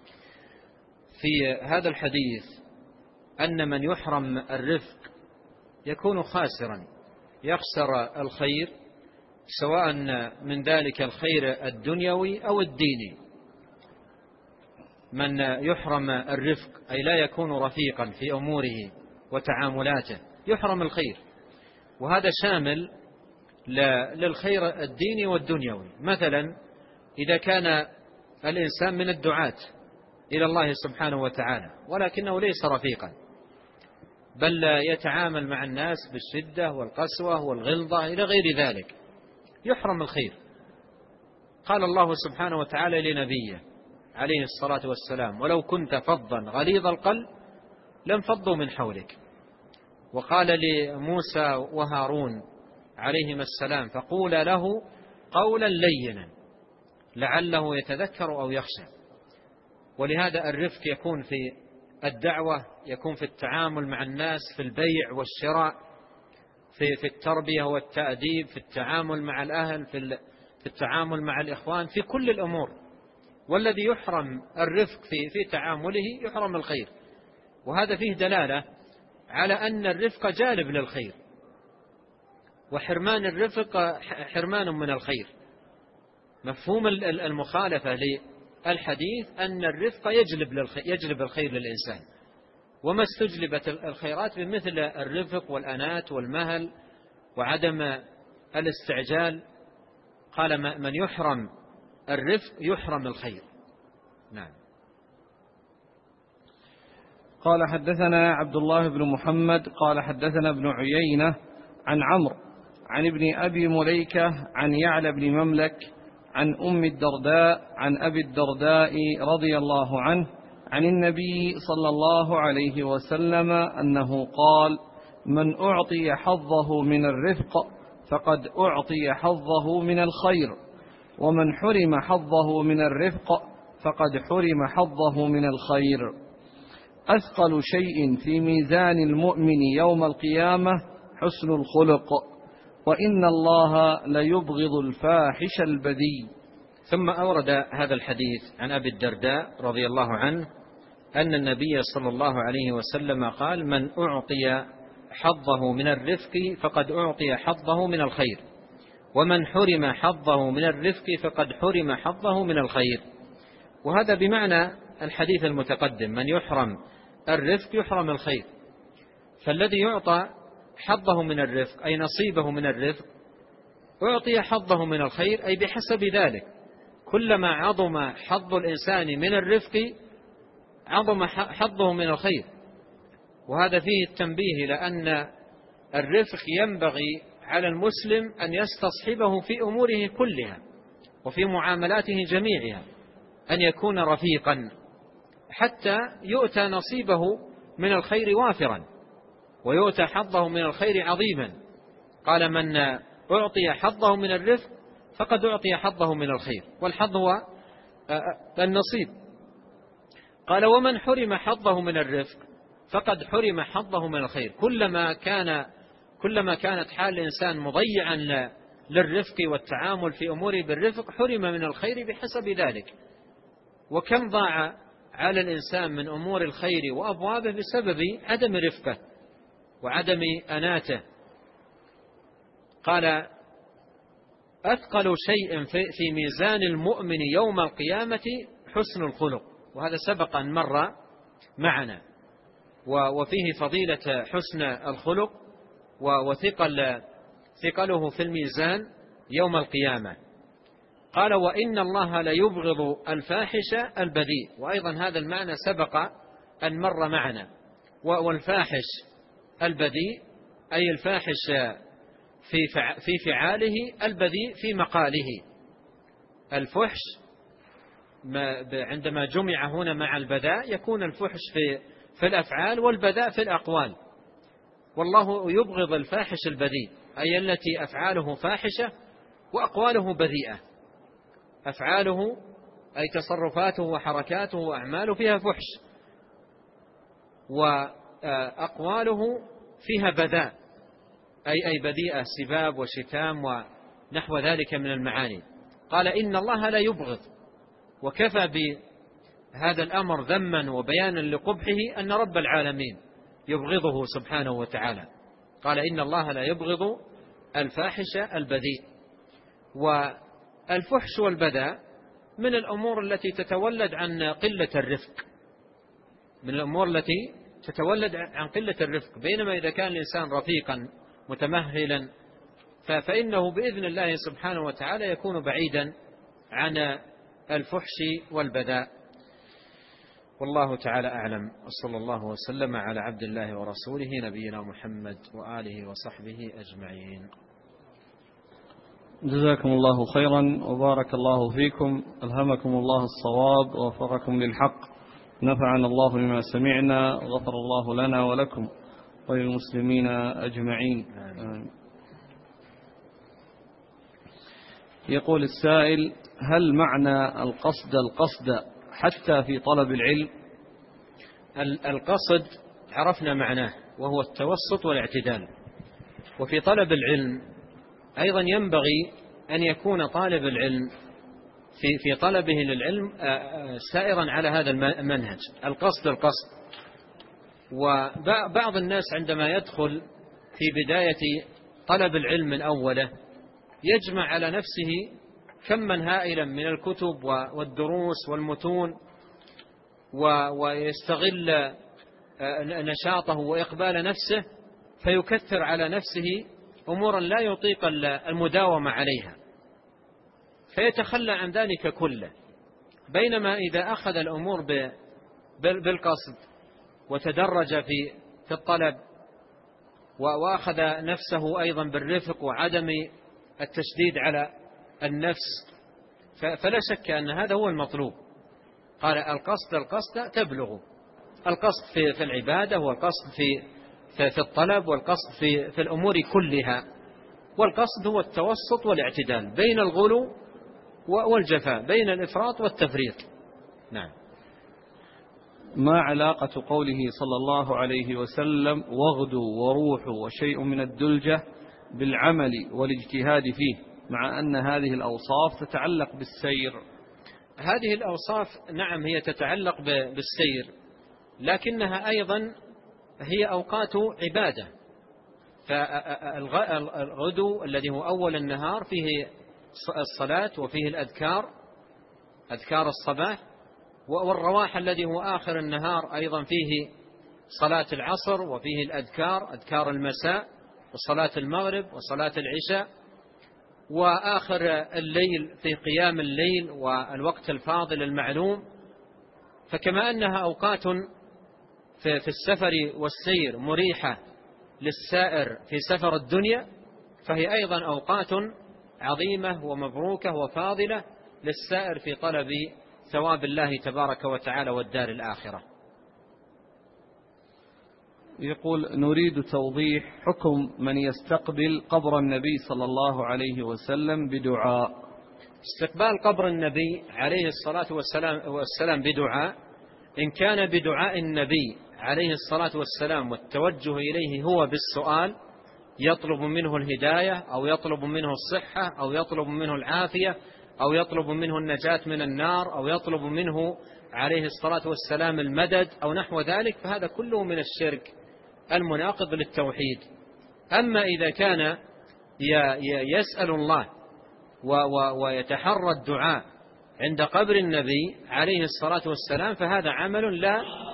في هذا الحديث أن من يحرم الرفق يكون خاسرا، يخسر الخير، سواء من ذلك الخير الدنيوي أو الديني. من يحرم الرفق أي لا يكون رفيقا في أموره وتعاملاته يحرم الخير، وهذا شامل للخير الديني والدنيوي. مثلا إذا كان الإنسان من الدعاة إلى الله سبحانه وتعالى ولكنه ليس رفيقا، بل يتعامل مع الناس بالشدة والقسوة والغلظة إلى غير ذلك، يحرم الخير. قال الله سبحانه وتعالى لنبيه عليه الصلاة والسلام: ولو كنت فظا غليظ القلب لانفضوا من حولك. وقال لموسى وهارون عليهما السلام: فقولا له قولا لينا لعله يتذكر أو يخشى. ولهذا الرفق يكون في الدعوة، يكون في التعامل مع الناس، في البيع والشراء، في التربية والتأديب، في التعامل مع الأهل، في التعامل مع الإخوان، في كل الأمور. والذي يحرم الرفق في تعامله يحرم الخير. وهذا فيه دلالة على أن الرفق جالب للخير، وحرمان الرفق حرمان من الخير. مفهوم المخالفة للحديث أن الرفق يجلب الخير للإنسان، وما استجلبت الخيرات بمثل الرفق والأنات والمهل وعدم الاستعجال. قال: من يحرم الرفق يحرم الخير. نعم. قال حدثنا عبد الله بن محمد قال حدثنا ابن عيينة عن عمرو عن ابن أبي مليكة عن يعلى بن مملك عن أم الدرداء عن أبي الدرداء رضي الله عنه عن النبي صلى الله عليه وسلم أنه قال: من أعطي حظه من الرفق فقد أعطي حظه من الخير، ومن حرم حظه من الرفق فقد حرم حظه من الخير. أثقل شيء في ميزان المؤمن يوم القيامة حسن الخلق، وإن الله ليبغض الفاحش البذيء. ثم أورد هذا الحديث عن أبي الدرداء رضي الله عنه أن النبي صلى الله عليه وسلم قال: من أعطي حظه من الرفق فقد أعطي حظه من الخير، ومن حرم حظه من الرفق فقد حرم حظه من الخير. وهذا بمعنى الحديث المتقدم: من يحرم الرفق يحرم الخير. فالذي يعطى حظه من الرفق أي نصيبه من الرفق أعطي حظه من الخير، أي بحسب ذلك. كلما عظم حظ الإنسان من الرفق عظم حظه من الخير. وهذا فيه التنبيه لأن الرفق ينبغي على المسلم أن يستصحبه في أموره كلها وفي معاملاته جميعها، أن يكون رفيقا حتى يؤتى نصيبه من الخير وافرا، ويؤتى حظه من الخير عظيما. قال: من أعطي حظه من الرفق فقد أعطي حظه من الخير. والحظ هو النصيب. قال ومن حرم حظه من الرفق فقد حرم حظه من الخير. كلما كانت حال الإنسان مضيعا للرفق والتعامل في أموره بالرفق حرم من الخير بحسب ذلك. وكم ضاع على الإنسان من أمور الخير وأبوابه بسبب عدم رفقه وعدم أناته. قال أثقل شيء في ميزان المؤمن يوم القيامة حسن الخلق، وهذا سبق أن مر معنا، وفيه فضيلة حسن الخلق وثقله في الميزان يوم القيامة. قال وإن الله ليبغض الفاحش البذيء، وأيضا هذا المعنى سبق أن مر معنا. والفاحش البذيء أي الفاحش في فعاله، البذيء في مقاله. الفحش عندما جمع هنا مع البذاء يكون الفحش في الأفعال والبذاء في الأقوال. والله يبغض الفاحش البذيء أي التي أفعاله فاحشة وأقواله بذيئة. أفعاله أي تصرفاته وحركاته وأعماله فيها فحش، وأقواله فيها بذاء أي بذيئة، سباب وشتام ونحو ذلك من المعاني. قال إن الله لا يبغض، وكفى بهذا الأمر ذما وبيانا لقبحه أن رب العالمين يبغضه سبحانه وتعالى. قال إن الله لا يبغض الفاحش البذيء. والفحش والبذاء من الأمور التي تتولد عن قلة الرفق، من الأمور التي تتولد عن قلة الرفق. بينما إذا كان الإنسان رفيقا متمهلا فإنه بإذن الله سبحانه وتعالى يكون بعيدا عن الفحش والبذاء. والله تعالى أعلم، وصلى الله وسلم على عبد الله ورسوله نبينا محمد وآله وصحبه أجمعين. جزاكم الله خيرا وبارك الله فيكم، ألهمكم الله الصواب ووفقكم للحق، نفعنا الله بما سمعنا، غفر الله لنا ولكم وللمسلمين أجمعين. يقول السائل: هل معنى القصد حتى في طلب العلم؟ القصد عرفنا معناه، وهو التوسط والاعتدال. وفي طلب العلم أيضا ينبغي أن يكون طالب العلم في طلبه للعلم سائرا على هذا المنهج، القصد. وبعض الناس عندما يدخل في بداية طلب العلم من أوله يجمع على نفسه كما هائلا من الكتب والدروس والمتون، ويستغل نشاطه وإقبال نفسه فيكثر على نفسه أمورا لا يطيق المداومة عليها، فيتخلى عن ذلك كله. بينما إذا أخذ الأمور بالقصد وتدرج في الطلب، وأخذ نفسه أيضا بالرفق وعدم التشديد على النفس، فلا شك أن هذا هو المطلوب. قال القصد تبلغ، القصد في العبادة، والقصد في الطلب، والقصد في الأمور كلها. والقصد هو التوسط والاعتدال بين الغلو والجفاء، بين الإفراط والتفريط. نعم. ما علاقة قوله صلى الله عليه وسلم: واغدوا وروحوا وشيء من الدلجة، بالعمل والاجتهاد فيه، مع أن هذه الأوصاف تتعلق بالسير؟ هذه الأوصاف نعم هي تتعلق بالسير، لكنها أيضا هي أوقات عبادة. فالغدو الذي هو أول النهار فيه الصلاة وفيه الأذكار، أذكار الصباح، والرواح الذي هو آخر النهار أيضا فيه صلاة العصر وفيه الأذكار، أذكار المساء وصلاة المغرب وصلاة العشاء، وآخر الليل في قيام الليل والوقت الفاضل المعلوم. فكما أنها أوقات في السفر والسير مريحة للسائر في سفر الدنيا، فهي أيضا أوقات عظيمة ومبروكة وفاضلة للسائر في طلب ثواب الله تبارك وتعالى والدار الآخرة. يقول: نريد توضيح حكم من يستقبل قبر النبي صلى الله عليه وسلم بدعاء. استقبال قبر النبي عليه الصلاة والسلام بدعاء، إن كان بدعاء النبي عليه الصلاة والسلام والتوجه إليه هو بالسؤال، يطلب منه الهداية أو يطلب منه الصحة أو يطلب منه العافية أو يطلب منه النجاة من النار أو يطلب منه عليه الصلاة والسلام المدد أو نحو ذلك، فهذا كله من الشرك المناقض للتوحيد. أما إذا كان يسأل الله ويتحرى الدعاء عند قبر النبي عليه الصلاة والسلام، فهذا عمل لا